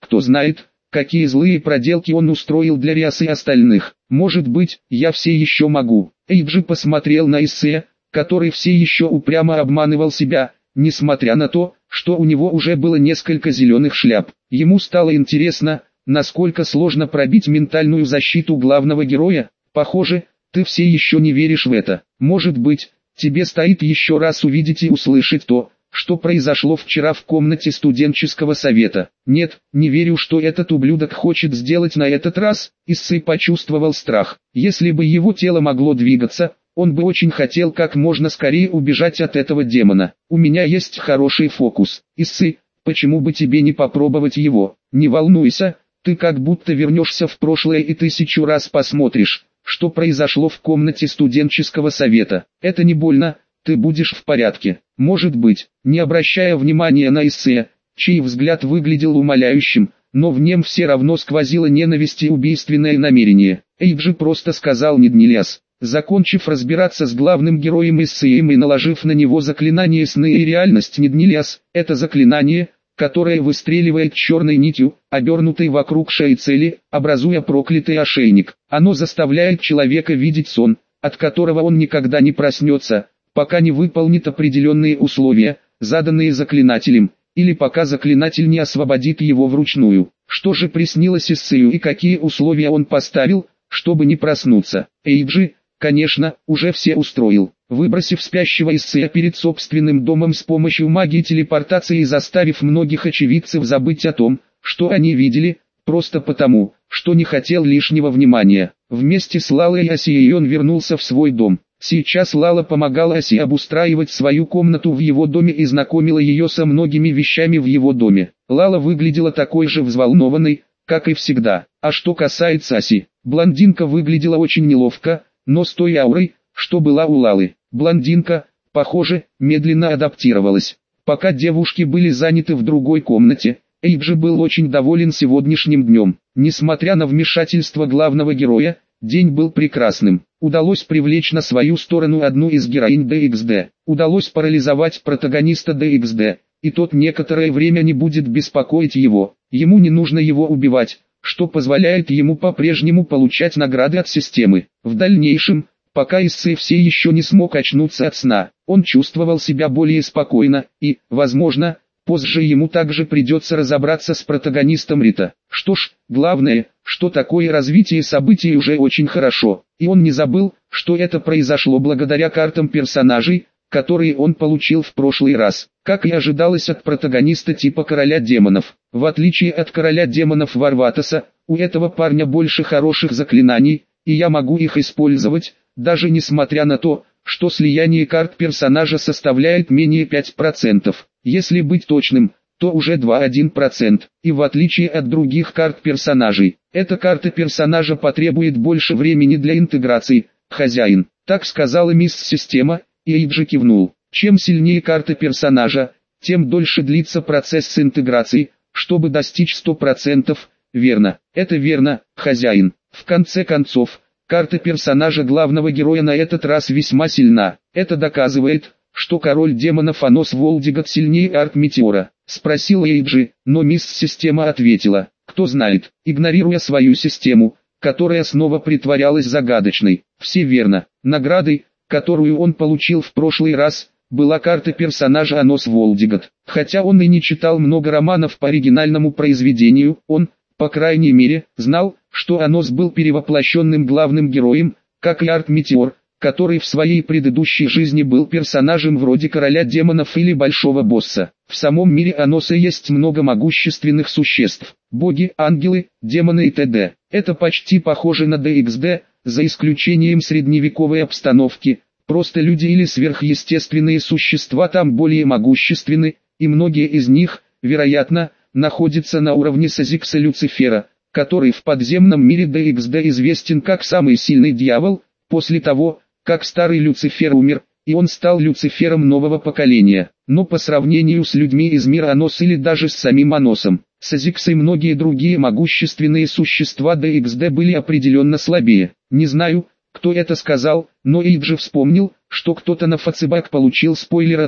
Кто знает, какие злые проделки он устроил для Риаса и остальных. Может быть, я все еще могу. Эйджи посмотрел на Иссе, который все еще упрямо обманывал себя, несмотря на то, что у него уже было несколько зеленых шляп. Ему стало интересно, насколько сложно пробить ментальную защиту главного героя. Похоже, ты все еще не веришь в это. Может быть, тебе стоит еще раз увидеть и услышать то, что произошло вчера в комнате студенческого совета. Нет, не верю, что этот ублюдок хочет сделать на этот раз. Иссы почувствовал страх. Если бы его тело могло двигаться, он бы очень хотел как можно скорее убежать от этого демона. У меня есть хороший фокус. Иссы, почему бы тебе не попробовать его? Не волнуйся, ты как будто вернешься в прошлое и 1000 раз посмотришь, что произошло в комнате студенческого совета. Это не больно, ты будешь в порядке. Может быть, не обращая внимания на Иссе, чей взгляд выглядел умоляющим, но в нем все равно сквозила ненависть и убийственное намерение. Эйджи просто сказал Ниднилиас. Закончив разбираться с главным героем Иссеем и наложив на него заклинание сны и реальность Ниднилиас, это заклинание, которое выстреливает черной нитью, обернутой вокруг шеи цели, образуя проклятый ошейник. Оно заставляет человека видеть сон, от которого он никогда не проснется, пока не выполнит определенные условия, заданные заклинателем, или пока заклинатель не освободит его вручную. Что же приснилось Иссею и какие условия он поставил, чтобы не проснуться? Эйджи, конечно, уже все устроил. Выбросив спящего Иссея перед собственным домом с помощью магии телепортации и заставив многих очевидцев забыть о том, что они видели, просто потому, что не хотел лишнего внимания. Вместе с Лалой и Асией он вернулся в свой дом. Сейчас Лала помогала Аси обустраивать свою комнату в его доме и знакомила ее со многими вещами в его доме. Лала выглядела такой же взволнованной, как и всегда. А что касается Аси, блондинка выглядела очень неловко, но с той аурой, что была у Лалы. Блондинка, похоже, медленно адаптировалась. Пока девушки были заняты в другой комнате, Эйджи был очень доволен сегодняшним днем. Несмотря на вмешательство главного героя, день был прекрасным. Удалось привлечь на свою сторону одну из героинь DXD. Удалось парализовать протагониста DXD, и тот некоторое время не будет беспокоить его. Ему не нужно его убивать, что позволяет ему по-прежнему получать награды от системы. В дальнейшем, пока Иссе все еще не смог очнуться от сна, он чувствовал себя более спокойно, и, возможно, позже ему также придется разобраться с протагонистом Рита. Что ж, главное, что такое развитие событий уже очень хорошо, и он не забыл, что это произошло благодаря картам персонажей, которые он получил в прошлый раз. Как и ожидалось от протагониста типа Короля Демонов. В отличие от Короля Демонов Варватоса, у этого парня больше хороших заклинаний, и я могу их использовать, даже несмотря на то, что слияние карт персонажа составляет менее 5%. Если быть точным, то уже 2,1%. И в отличие от других карт персонажей, эта карта персонажа потребует больше времени для интеграции. Хозяин, так сказала мисс Система, и Эйджи кивнул. Чем сильнее карта персонажа, тем дольше длится процесс интеграции, чтобы достичь 100%. Верно, это верно, хозяин. В конце концов, карта персонажа главного героя на этот раз весьма сильна. Это доказывает, что король демонов Анос Волдигат сильнее Арк-Метеора. Спросил Эйджи, но мисс Система ответила, кто знает, игнорируя свою систему, которая снова притворялась загадочной. Все верно. Наградой, которую он получил в прошлый раз, была карта персонажа Анос Волдигат. Хотя он и не читал много романов по оригинальному произведению, он, по крайней мере, знал, что Анос был перевоплощенным главным героем, как и Арк-Метеор, который в своей предыдущей жизни был персонажем вроде Короля Демонов или Большого Босса. В самом мире Аноса есть много могущественных существ, боги, ангелы, демоны и т.д. Это почти похоже на DXD, за исключением средневековой обстановки. Просто люди или сверхъестественные существа там более могущественны, и многие из них, вероятно, находятся на уровне Сазикса Люцифера, который в подземном мире DXD известен как самый сильный дьявол. После того, как старый Люцифер умер, и он стал Люцифером нового поколения. Но по сравнению с людьми из мира Анос или даже с самим Аносом, Сазикс и многие другие могущественные существа DXD были определенно слабее. Не знаю, кто это сказал, но Эйджи вспомнил, что кто-то на Фацебак получил спойлер о том,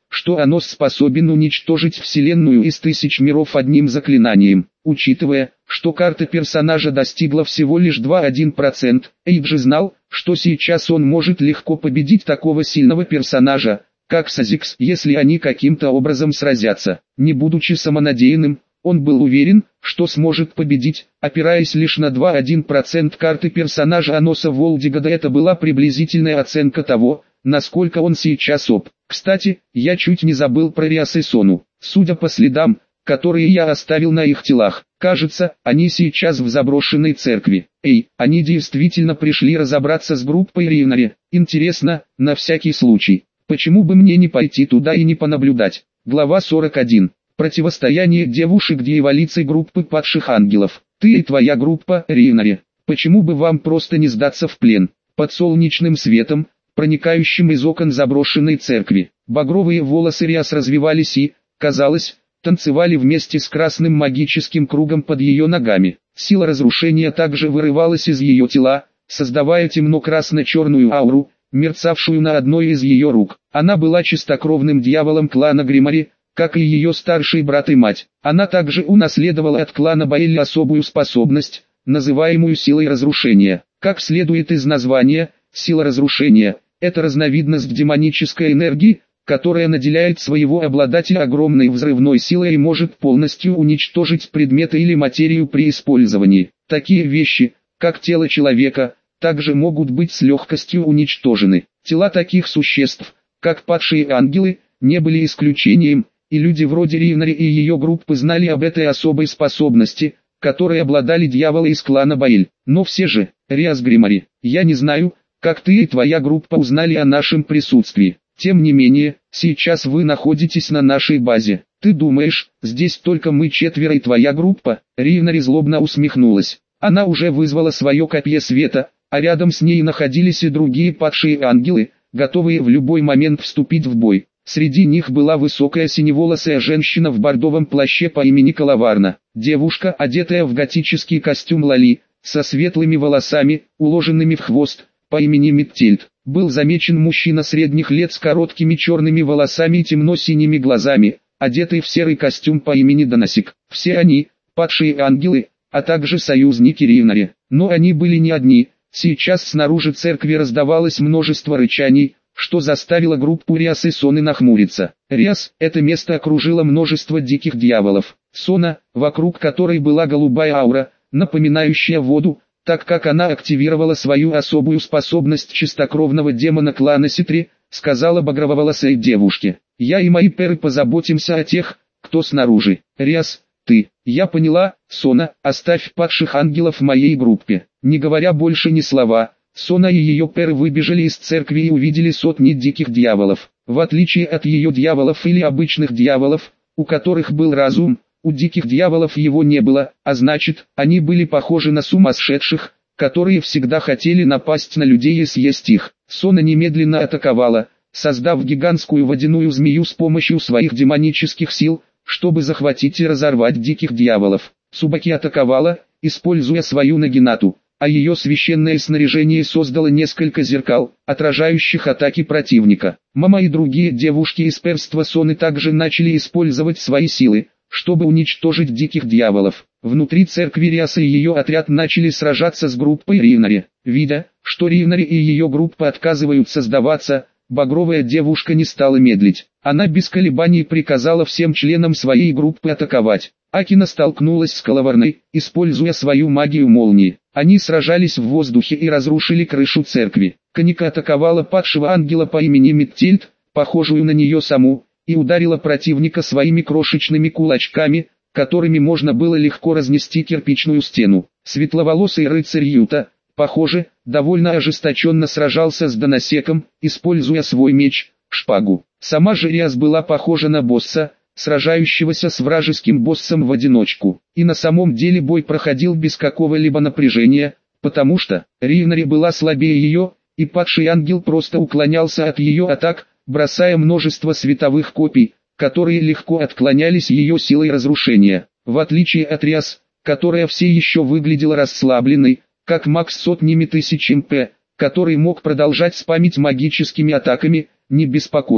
что Анос способен уничтожить Вселенную из 1000 миров одним заклинанием. Учитывая, что карта персонажа достигла всего лишь 2,1%, Эйджи знал, что сейчас он может легко победить такого сильного персонажа, как Сазикс, если они каким-то образом сразятся. Не будучи самонадеянным, он был уверен, что сможет победить, опираясь лишь на 2,1% карты персонажа Аноса Волдигода. Это была приблизительная оценка того, насколько он сейчас ОП. Кстати, я чуть не забыл про Риас и Сону. Судя по следам, которые я оставил на их телах, кажется, они сейчас в заброшенной церкви. Эй, они действительно пришли разобраться с группой Ривнари. Интересно, на всякий случай, почему бы мне не пойти туда и не понаблюдать? Глава 41. Противостояние девушек-дьяволицы группы падших ангелов. Ты и твоя группа, Ривнари. Почему бы вам просто не сдаться в плен? Под солнечным светом, проникающим из окон заброшенной церкви, багровые волосы Риас развивались и, казалось, танцевали вместе с красным магическим кругом под ее ногами. Сила разрушения также вырывалась из ее тела, создавая темно-красно-черную ауру, мерцавшую на одной из ее рук. Она была чистокровным дьяволом клана Гримари, как и ее старший брат и мать. Она также унаследовала от клана Баэлли особую способность, называемую силой разрушения. Как следует из названия, сила разрушения – это разновидность демонической энергии, которая наделяет своего обладателя огромной взрывной силой и может полностью уничтожить предметы или материю при использовании. Такие вещи, как тело человека, также могут быть с легкостью уничтожены. Тела таких существ, как падшие ангелы, не были исключением, и люди вроде Ривнари и ее группы знали об этой особой способности, которой обладали дьяволы из клана Баэль. Но все же, Риас Гримари, я не знаю, как ты и твоя группа узнали о нашем присутствии. Тем не менее, сейчас вы находитесь на нашей базе. Ты думаешь, здесь только мы четверо и твоя группа? Ривнари злобно усмехнулась. Она уже вызвала свое копье света, а рядом с ней находились и другие падшие ангелы, готовые в любой момент вступить в бой. Среди них была высокая синеволосая женщина в бордовом плаще по имени Калаварна. Девушка, одетая в готический костюм Лали, со светлыми волосами, уложенными в хвост, по имени Миттельд. Был замечен мужчина средних лет с короткими черными волосами и темно-синими глазами, одетый в серый костюм по имени Доносик. Все они, падшие ангелы, а также союзники Ривнари. Но они были не одни. Сейчас снаружи церкви раздавалось множество рычаний, что заставило группу Риас и Соны нахмуриться. Риас, это место окружило множество диких дьяволов. Сона, вокруг которой была голубая аура, напоминающая воду, так как она активировала свою особую способность чистокровного демона клана Ситри, сказала багрововолосой девушке. Я и мои перы позаботимся о тех, кто снаружи. Риас, ты. Я поняла, Сона, оставь падших ангелов в моей группе. Не говоря больше ни слова, Сона и ее перы выбежали из церкви и увидели сотни диких дьяволов. В отличие от ее дьяволов или обычных дьяволов, у которых был разум, у диких дьяволов его не было, а значит, они были похожи на сумасшедших, которые всегда хотели напасть на людей и съесть их. Сона немедленно атаковала, создав гигантскую водяную змею с помощью своих демонических сил, чтобы захватить и разорвать диких дьяволов. Цубаки атаковала, используя свою нагинату, а ее священное снаряжение создало несколько зеркал, отражающих атаки противника. Мама и другие девушки из перства Соны также начали использовать свои силы, чтобы уничтожить диких дьяволов. Внутри церкви Риас и ее отряд начали сражаться с группой Ривнари. Видя, что Ривнари и ее группа отказываются сдаваться, багровая девушка не стала медлить. Она без колебаний приказала всем членам своей группы атаковать. Акина столкнулась с Калаварной, используя свою магию молнии. Они сражались в воздухе и разрушили крышу церкви. Каника атаковала падшего ангела по имени Миттельд, похожую на нее саму, и ударила противника своими крошечными кулачками, которыми можно было легко разнести кирпичную стену. Светловолосый рыцарь Юта, похоже, довольно ожесточенно сражался с Доносеком, используя свой меч, шпагу. Сама же Риас была похожа на босса, сражающегося с вражеским боссом в одиночку. И на самом деле бой проходил без какого-либо напряжения, потому что Ривнари была слабее ее, и падший ангел просто уклонялся от ее атак, бросая множество световых копий, которые легко отклонялись ее силой разрушения. В отличие от Риас, которая все еще выглядела расслабленной, как маг с сотнями тысяч МП, который мог продолжать спамить магическими атаками, не беспокоясь.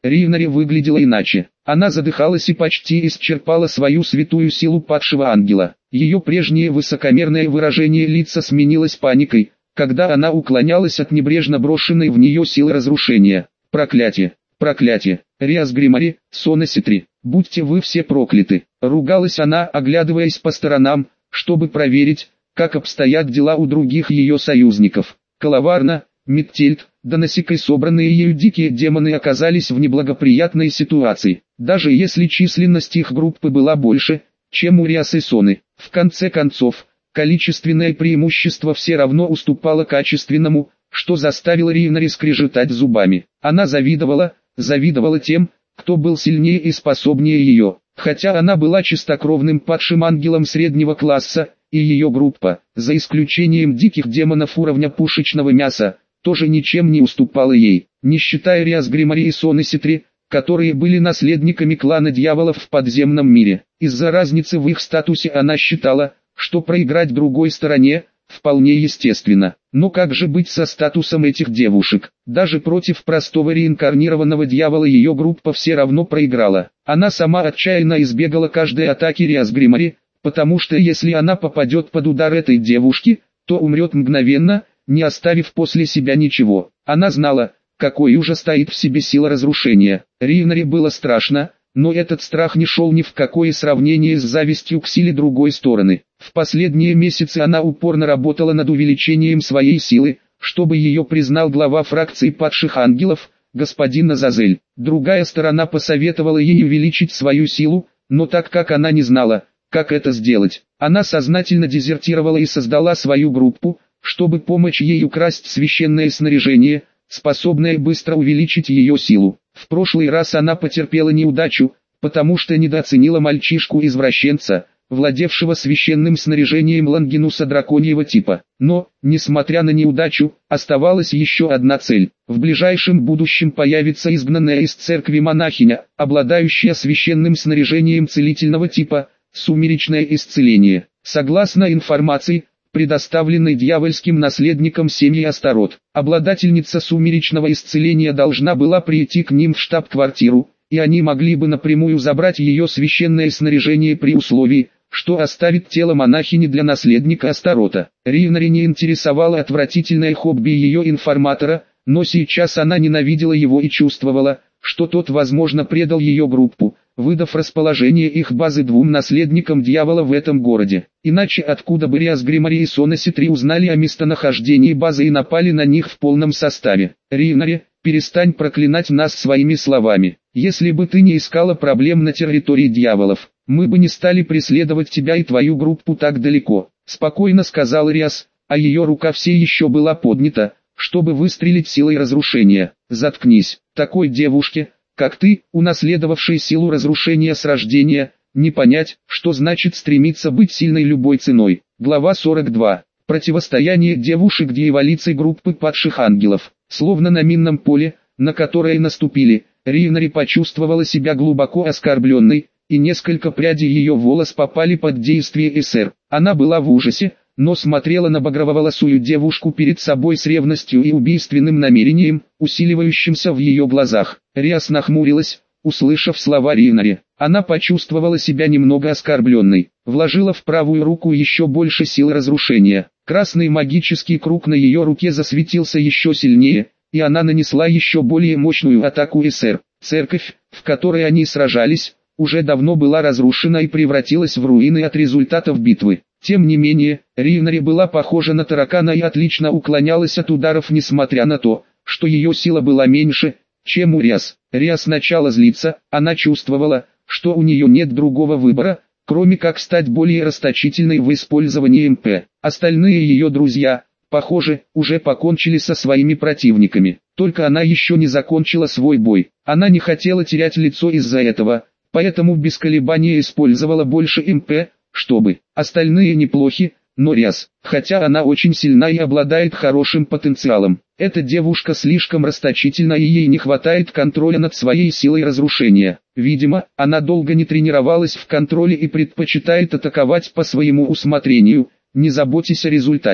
Ривнари выглядела иначе. Она задыхалась и почти исчерпала свою святую силу падшего ангела. Ее прежнее высокомерное выражение лица сменилось паникой, когда она уклонялась от небрежно брошенной в нее силы разрушения. Проклятие! Проклятие! Риас Гримари, Сонеситри, будьте вы все прокляты! Ругалась она, оглядываясь по сторонам, чтобы проверить, как обстоят дела у других ее союзников. Калаварна, Миттельд, Доносик и собранные ею дикие демоны оказались в неблагоприятной ситуации, даже если численность их группы была больше, чем у Риас и Соны. В конце концов, количественное преимущество все равно уступало качественному, что заставило Ривнари скрежетать зубами. Она завидовала тем, кто был сильнее и способнее ее, хотя она была чистокровным падшим ангелом среднего класса, и ее группа, за исключением диких демонов уровня пушечного мяса, тоже ничем не уступала ей, не считая Риас Гримари и Сонеситри, которые были наследниками клана дьяволов в подземном мире. Из-за разницы в их статусе она считала, что проиграть другой стороне вполне естественно. Но как же быть со статусом этих девушек? Даже против простого реинкарнированного дьявола ее группа все равно проиграла. Она сама отчаянно избегала каждой атаки Риас Гримари, потому что если она попадет под удар этой девушки, то умрет мгновенно, не оставив после себя ничего. Она знала, какой ужас стоит в себе сила разрушения. Ривнари было страшно, но этот страх не шел ни в какое сравнение с завистью к силе другой стороны. В последние месяцы она упорно работала над увеличением своей силы, чтобы ее признал глава фракции падших ангелов, господин Азазель. Другая сторона посоветовала ей увеличить свою силу, но так как она не знала, как это сделать, она сознательно дезертировала и создала свою группу, чтобы помочь ей украсть священное снаряжение, способное быстро увеличить ее силу. В прошлый раз она потерпела неудачу, потому что недооценила мальчишку-извращенца, владевшего священным снаряжением Лангинуса драконьего типа. Но, несмотря на неудачу, оставалась еще одна цель. В ближайшем будущем появится изгнанная из церкви монахиня, обладающая священным снаряжением целительного типа, сумеречное исцеление. Согласно информации, предоставленной дьявольским наследником семьи Астарот, обладательница сумеречного исцеления должна была прийти к ним в штаб-квартиру, и они могли бы напрямую забрать ее священное снаряжение при условии, что оставит тело монахини для наследника Астарота. Ривнари не интересовало отвратительное хобби ее информатора, но сейчас она ненавидела его и чувствовала, что тот возможно предал ее группу, выдав расположение их базы двум наследникам дьявола в этом городе. Иначе откуда бы Риас Гримари и Сонеситри узнали о местонахождении базы и напали на них в полном составе? Ривнари, перестань проклинать нас своими словами. Если бы ты не искала проблем на территории дьяволов, мы бы не стали преследовать тебя и твою группу так далеко. Спокойно сказал Риас, а ее рука все еще была поднята, чтобы выстрелить силой разрушения. Заткнись, такой девушке, как ты, унаследовавшей силу разрушения с рождения, не понять, что значит стремиться быть сильной любой ценой. Глава 42. Противостояние девушек-дьяволицей группы падших ангелов. Словно на минном поле, на которое наступили, Ривнари почувствовала себя глубоко оскорбленной, и несколько прядей ее волос попали под действие СР. Она была в ужасе, но смотрела на багрововолосую девушку перед собой с ревностью и убийственным намерением, усиливающимся в ее глазах. Риас нахмурилась, услышав слова Ривнари. Она почувствовала себя немного оскорбленной, вложила в правую руку еще больше сил разрушения. Красный магический круг на ее руке засветился еще сильнее, и она нанесла еще более мощную атаку СР. Церковь, в которой они сражались, уже давно была разрушена и превратилась в руины от результатов битвы. Тем не менее, Ривнари была похожа на таракана и отлично уклонялась от ударов, несмотря на то, что ее сила была меньше, чем у Риас. Риас начала злиться, она чувствовала, что у нее нет другого выбора, кроме как стать более расточительной в использовании МП. Остальные ее друзья, похоже, уже покончили со своими противниками. Только она еще не закончила свой бой. Она не хотела терять лицо из-за этого, поэтому без колебания использовала больше МП, чтобы. Остальные неплохи, но Риас, хотя она очень сильна и обладает хорошим потенциалом, эта девушка слишком расточительна и ей не хватает контроля над своей силой разрушения. Видимо, она долго не тренировалась в контроле и предпочитает атаковать по своему усмотрению, не заботясь о результате.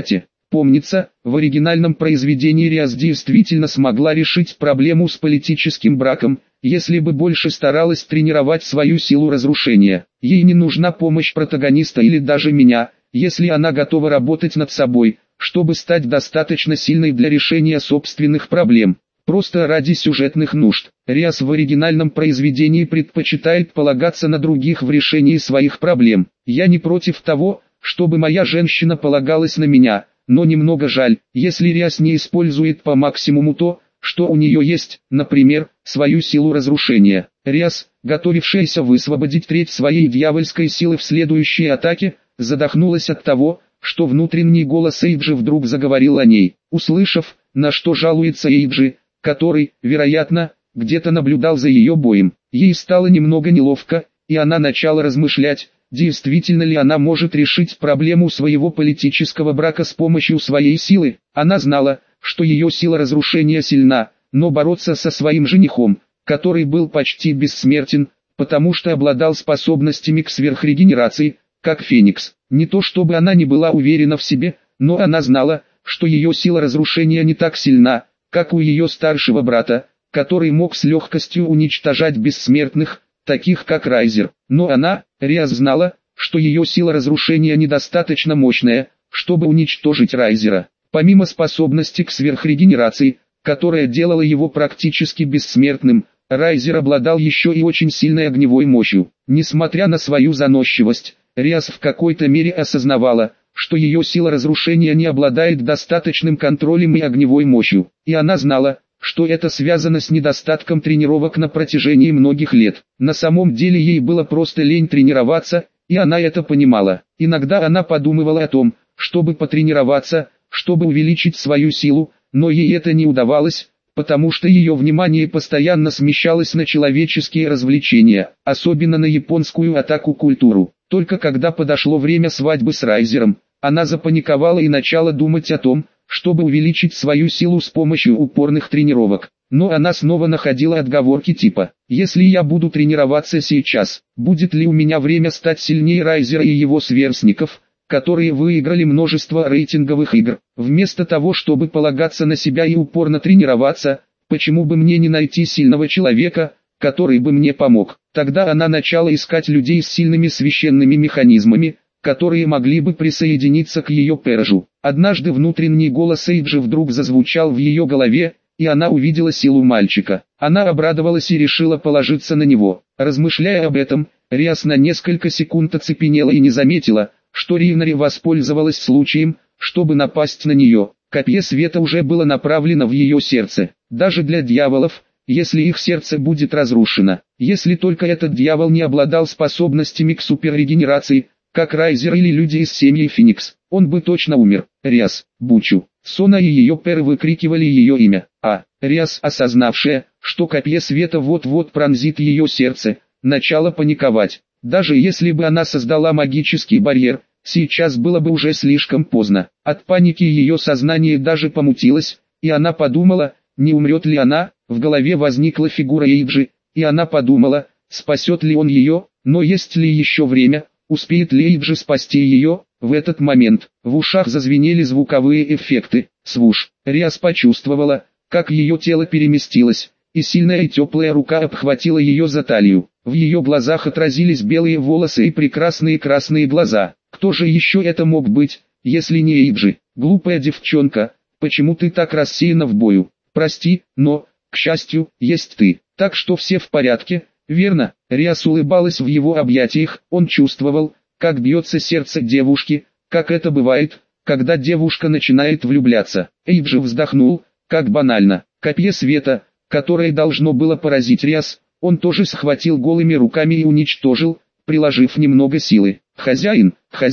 Помнится, в оригинальном произведении Риас действительно смогла решить проблему с политическим браком, если бы больше старалась тренировать свою силу разрушения. Ей не нужна помощь протагониста или даже меня, если она готова работать над собой, чтобы стать достаточно сильной для решения собственных проблем. Просто ради сюжетных нужд. Риас в оригинальном произведении предпочитает полагаться на других в решении своих проблем. Я не против того, чтобы моя женщина полагалась на меня, но немного жаль, если Риас не использует по максимуму то, что у нее есть, например, свою силу разрушения. Риас, готовившаяся высвободить треть своей дьявольской силы в следующей атаке, задохнулась от того, что внутренний голос Эйджи вдруг заговорил о ней. Услышав, на что жалуется Эйджи, который, вероятно, где-то наблюдал за ее боем, ей стало немного неловко, и она начала размышлять, действительно ли она может решить проблему своего политического брака с помощью своей силы. Она знала, что ее сила разрушения сильна, но бороться со своим женихом, который был почти бессмертен, потому что обладал способностями к сверхрегенерации, как Феникс. Не то чтобы она не была уверена в себе, но она знала, что ее сила разрушения не так сильна, как у ее старшего брата, который мог с легкостью уничтожать бессмертных, таких как Райзер. Но она, Риас, знала, что ее сила разрушения недостаточно мощная, чтобы уничтожить Райзера. Помимо способности к сверхрегенерации, которая делала его практически бессмертным, Райзер обладал еще и очень сильной огневой мощью. Несмотря на свою заносчивость, Риас в какой-то мере осознавала, что ее сила разрушения не обладает достаточным контролем и огневой мощью, и она знала, что это связано с недостатком тренировок на протяжении многих лет. На самом деле ей было просто лень тренироваться, и она это понимала. Иногда она подумывала о том, чтобы потренироваться, чтобы увеличить свою силу, но ей это не удавалось, потому что ее внимание постоянно смещалось на человеческие развлечения, особенно на японскую атаку-культуру. Только когда подошло время свадьбы с Райзером, она запаниковала и начала думать о том, чтобы увеличить свою силу с помощью упорных тренировок. Но она снова находила отговорки типа: «Если я буду тренироваться сейчас, будет ли у меня время стать сильнее Райзера и его сверстников, которые выиграли множество рейтинговых игр? Вместо того, чтобы полагаться на себя и упорно тренироваться, почему бы мне не найти сильного человека, который бы мне помог?» Тогда она начала искать людей с сильными священными механизмами, которые могли бы присоединиться к ее Пержу. Однажды внутренний голос Эйджи вдруг зазвучал в ее голове, и она увидела силу мальчика. Она обрадовалась и решила положиться на него. Размышляя об этом, Риас на несколько секунд оцепенела и не заметила, что Ривнари воспользовалась случаем, чтобы напасть на нее. Копье света уже было направлено в ее сердце. Даже для дьяволов, если их сердце будет разрушено, если только этот дьявол не обладал способностями к суперрегенерации, как Райзер или люди из семьи Феникс, он бы точно умер. Риас, Бучу, Сона и ее Пер выкрикивали ее имя, а Риас, осознавшая, что копье света вот-вот пронзит ее сердце, начала паниковать. Даже если бы она создала магический барьер, сейчас было бы уже слишком поздно. От паники ее сознание даже помутилось, и она подумала, не умрет ли она. В голове возникла фигура Эйджи, и она подумала, спасет ли он ее, но есть ли еще время, успеет ли Эйджи спасти ее. В этот момент в ушах зазвенели звуковые эффекты. Свуш. Риас почувствовала, как ее тело переместилось, и сильная и теплая рука обхватила ее за талию. В ее глазах отразились белые волосы и прекрасные красные глаза. Кто же еще это мог быть, если не Эйджи? Глупая девчонка, почему ты так рассеяна в бою? Прости, но, к счастью, есть ты. Так что все в порядке, верно? Риас улыбалась в его объятиях. Он чувствовал, как бьется сердце девушки, как это бывает, когда девушка начинает влюбляться. Эйджи вздохнул, как банально. Копье света, которое должно было поразить Риас, он тоже схватил голыми руками и уничтожил, приложив немного силы. «Хозяин,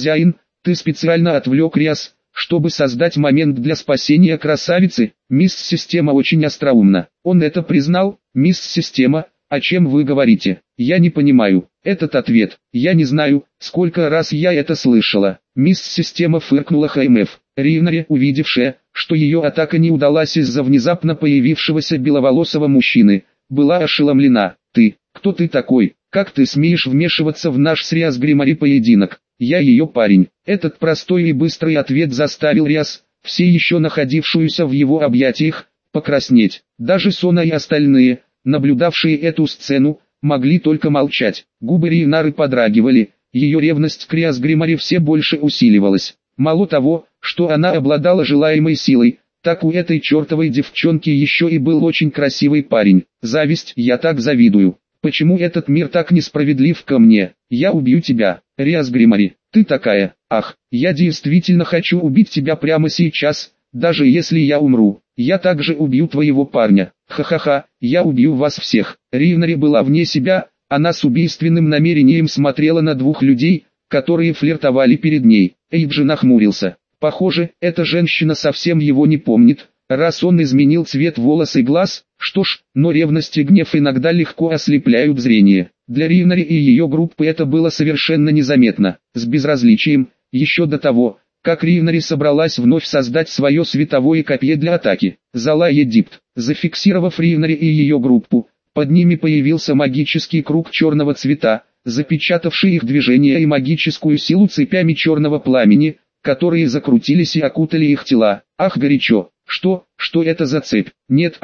ты специально отвлек Риас, чтобы создать момент для спасения красавицы?» Мисс Система очень остроумна. Он это признал. «Мисс Система, о чем вы говорите? Я не понимаю». Этот ответ: «Я не знаю, сколько раз я это слышала». Мисс Система фыркнула. ХМФ. Ривнари, увидевшая, что ее атака не удалась из-за внезапно появившегося беловолосого мужчины, была ошеломлена. Кто ты такой? Как ты смеешь вмешиваться в наш с Риас Гримари поединок? Я ее парень». Этот простой и быстрый ответ заставил Риас, все еще находившуюся в его объятиях, покраснеть. Даже Сона и остальные, наблюдавшие эту сцену, могли только молчать. Губы Рейнары подрагивали, ее ревность к Риас Гримари все больше усиливалась. Мало того, что она обладала желаемой силой, так у этой чертовой девчонки еще и был очень красивый парень. Зависть, я так завидую. Почему этот мир так несправедлив ко мне? Я убью тебя, Риас Гримари, ты такая. Ах, я действительно хочу убить тебя прямо сейчас, даже если я умру. Я также убью твоего парня. Ха-ха-ха, я убью вас всех. Рейнари была вне себя, она с убийственным намерением смотрела на двух людей, которые флиртовали перед ней. Эйджи нахмурился. Похоже, эта женщина совсем его не помнит, раз он изменил цвет волос и глаз. Что ж, но ревность и гнев иногда легко ослепляют зрение. Для Рейнари и ее группы это было совершенно незаметно. С безразличием, еще до того, как Рейнари собралась вновь создать свое световое копье для атаки. Зала Едипт, зафиксировав Рейнари и ее группу, под ними появился магический круг черного цвета, запечатавший их движение и магическую силу цепями черного пламени, которые закрутились и окутали их тела. Ах, горячо! Что это за цепь? Нет,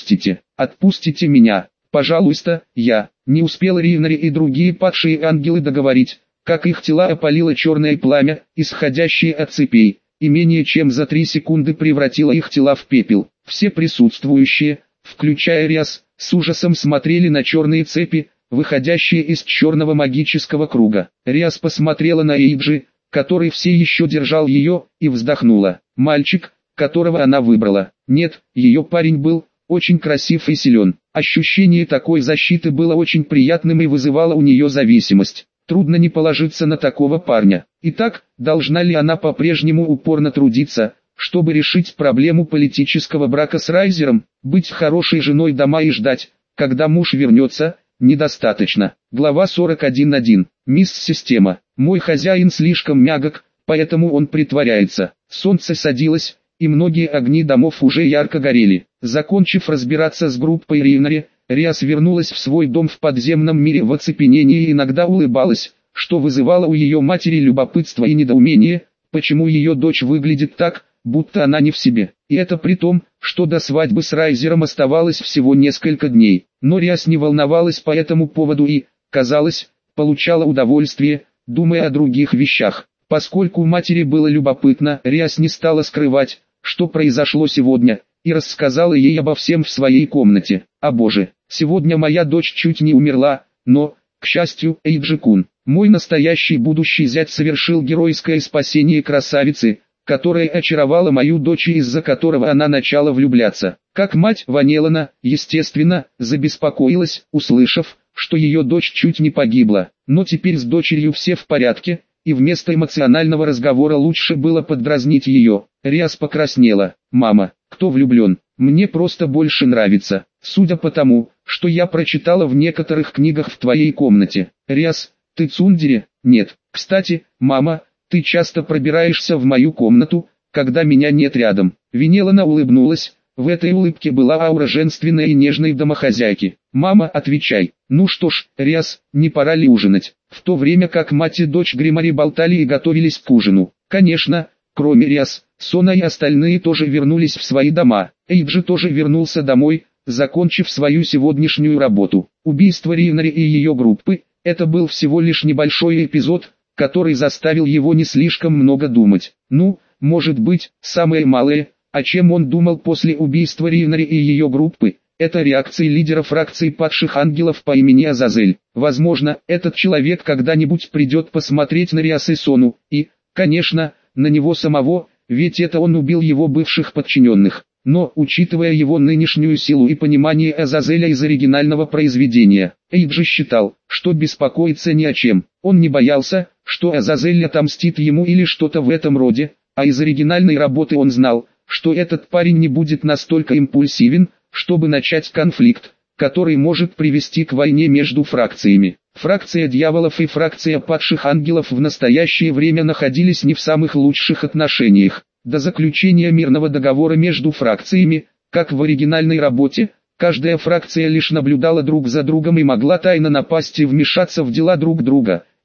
отпустите меня, пожалуйста, я. Не успел Рейнари и другие падшие ангелы договорить, как их тела опалило черное пламя, исходящее от цепей, и менее чем за 3 секунды превратило их тела в пепел. Все присутствующие, включая Риас, с ужасом смотрели на черные цепи, выходящие из черного магического круга. Риас посмотрела на Эйджи, который все еще держал ее, и вздохнула. Мальчик, которого она выбрала. Нет, ее парень был очень красив и силен. Ощущение такой защиты было очень приятным и вызывало у нее зависимость. Трудно не положиться на такого парня. Итак, должна ли она по-прежнему упорно трудиться, чтобы решить проблему политического брака с Райзером? Быть хорошей женой дома и ждать, когда муж вернется, недостаточно. Глава 41.1. Мисс Система. Мой хозяин слишком мягок, поэтому он притворяется. Солнце садилось, и многие огни домов уже ярко горели. Закончив разбираться с группой Рейнари, Риас вернулась в свой дом в подземном мире в оцепенении и иногда улыбалась, что вызывало у ее матери любопытство и недоумение, почему ее дочь выглядит так, будто она не в себе. И это при том, что до свадьбы с Райзером оставалось всего несколько дней. Но Риас не волновалась по этому поводу и, казалось, получала удовольствие, думая о других вещах. Поскольку матери было любопытно, Риас не стала скрывать, что произошло сегодня, и рассказала ей обо всем в своей комнате. «О боже, сегодня моя дочь чуть не умерла, но, к счастью, Эйджи-кун, мой настоящий будущий зять совершил геройское спасение красавицы, которая очаровала мою дочь и из-за которого она начала влюбляться». Как мать Ванелана, естественно, забеспокоилась, услышав, что ее дочь чуть не погибла. Но теперь с дочерью все в порядке, и вместо эмоционального разговора лучше было поддразнить ее. Риас покраснела. «Мама, кто влюблен? Мне просто больше нравится, судя по тому, что я прочитала в некоторых книгах в твоей комнате». «Риас, ты цундере?» «Нет. Кстати, мама, ты часто пробираешься в мою комнату, когда меня нет рядом». Венелана улыбнулась. В этой улыбке была аура женственной и нежной домохозяйки. «Мама, отвечай». «Ну что ж, Риас, не пора ли ужинать?» В то время как мать и дочь Гримари болтали и готовились к ужину. Конечно, кроме Риас, Сона и остальные тоже вернулись в свои дома. Эйджи тоже вернулся домой, закончив свою сегодняшнюю работу. Убийство Рейнари и ее группы – это был всего лишь небольшой эпизод, который заставил его не слишком много думать. Ну, может быть, самое малое, о чем он думал после убийства Рейнари и ее группы, это реакции лидера фракции падших ангелов по имени Азазель. Возможно, этот человек когда-нибудь придет посмотреть на Риас и Сону, и, конечно, на него самого, ведь это он убил его бывших подчиненных. Но, учитывая его нынешнюю силу и понимание Азазеля из оригинального произведения, Эйджи считал, что беспокоиться ни о чем. Он не боялся, что Азазель отомстит ему или что-то в этом роде, а из оригинальной работы он знал, что этот парень не будет настолько импульсивен, чтобы начать конфликт, который может привести к войне между фракциями. Фракция дьяволов и фракция падших ангелов в настоящее время находились не в самых лучших отношениях. До заключения мирного договора между фракциями, как в оригинальной работе, каждая фракция лишь наблюдала друг за другом и могла тайно напасть и вмешаться в дела друг друга,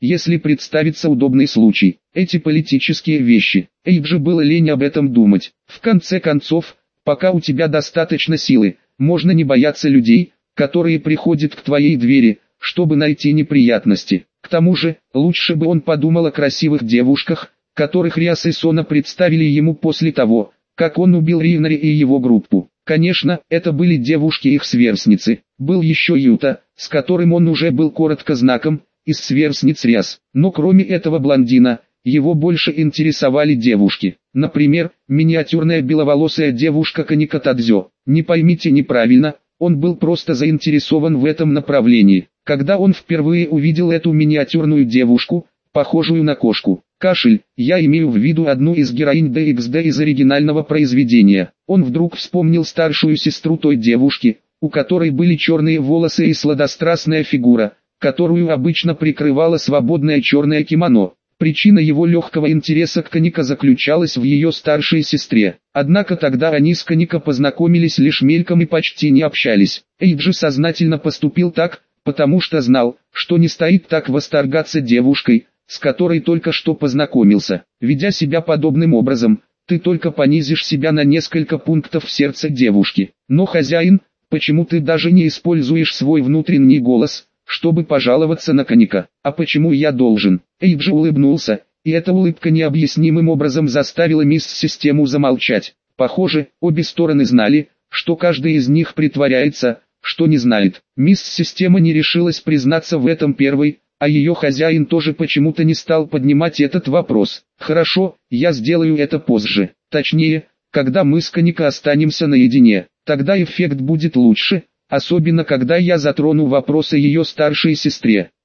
если представится удобный случай. Эти политические вещи. Эйджи было лень об этом думать. В конце концов, пока у тебя достаточно силы, можно не бояться людей, которые приходят к твоей двери, чтобы найти неприятности. К тому же, лучше бы он подумал о красивых девушках, которых Риас и Сона представили ему после того, как он убил Ривнери и его группу. Конечно, это были девушки их сверстницы. Был еще Юта, с которым он уже был коротко знаком, из сверстниц Риас. Но кроме этого блондина, его больше интересовали девушки. Например, миниатюрная беловолосая девушка Каника Тадзё. Не поймите неправильно, он был просто заинтересован в этом направлении. Когда он впервые увидел эту миниатюрную девушку, похожую на кошку, кашель, я имею в виду одну из героинь DXD из оригинального произведения, он вдруг вспомнил старшую сестру той девушки, у которой были черные волосы и сладострастная фигура, которую обычно прикрывало свободное черное кимоно. Причина его легкого интереса к Каника заключалась в ее старшей сестре. Однако тогда они с Каника познакомились лишь мельком и почти не общались. Эйджи сознательно поступил так, потому что знал, что не стоит так восторгаться девушкой, с которой только что познакомился. Ведя себя подобным образом, ты только понизишь себя на несколько пунктов в сердце девушки. Но хозяин, почему ты даже не используешь свой внутренний голос, чтобы пожаловаться на Каника? А почему я должен? Эйджи улыбнулся, и эта улыбка необъяснимым образом заставила мисс-систему замолчать. Похоже, обе стороны знали, что каждый из них притворяется, что не знает. Мисс-система не решилась признаться в этом первой, а ее хозяин тоже почему-то не стал поднимать этот вопрос. Хорошо, я сделаю это позже. Точнее, когда мы с Каника останемся наедине, тогда эффект будет лучше, особенно когда я затрону вопросы ее старшей сестре.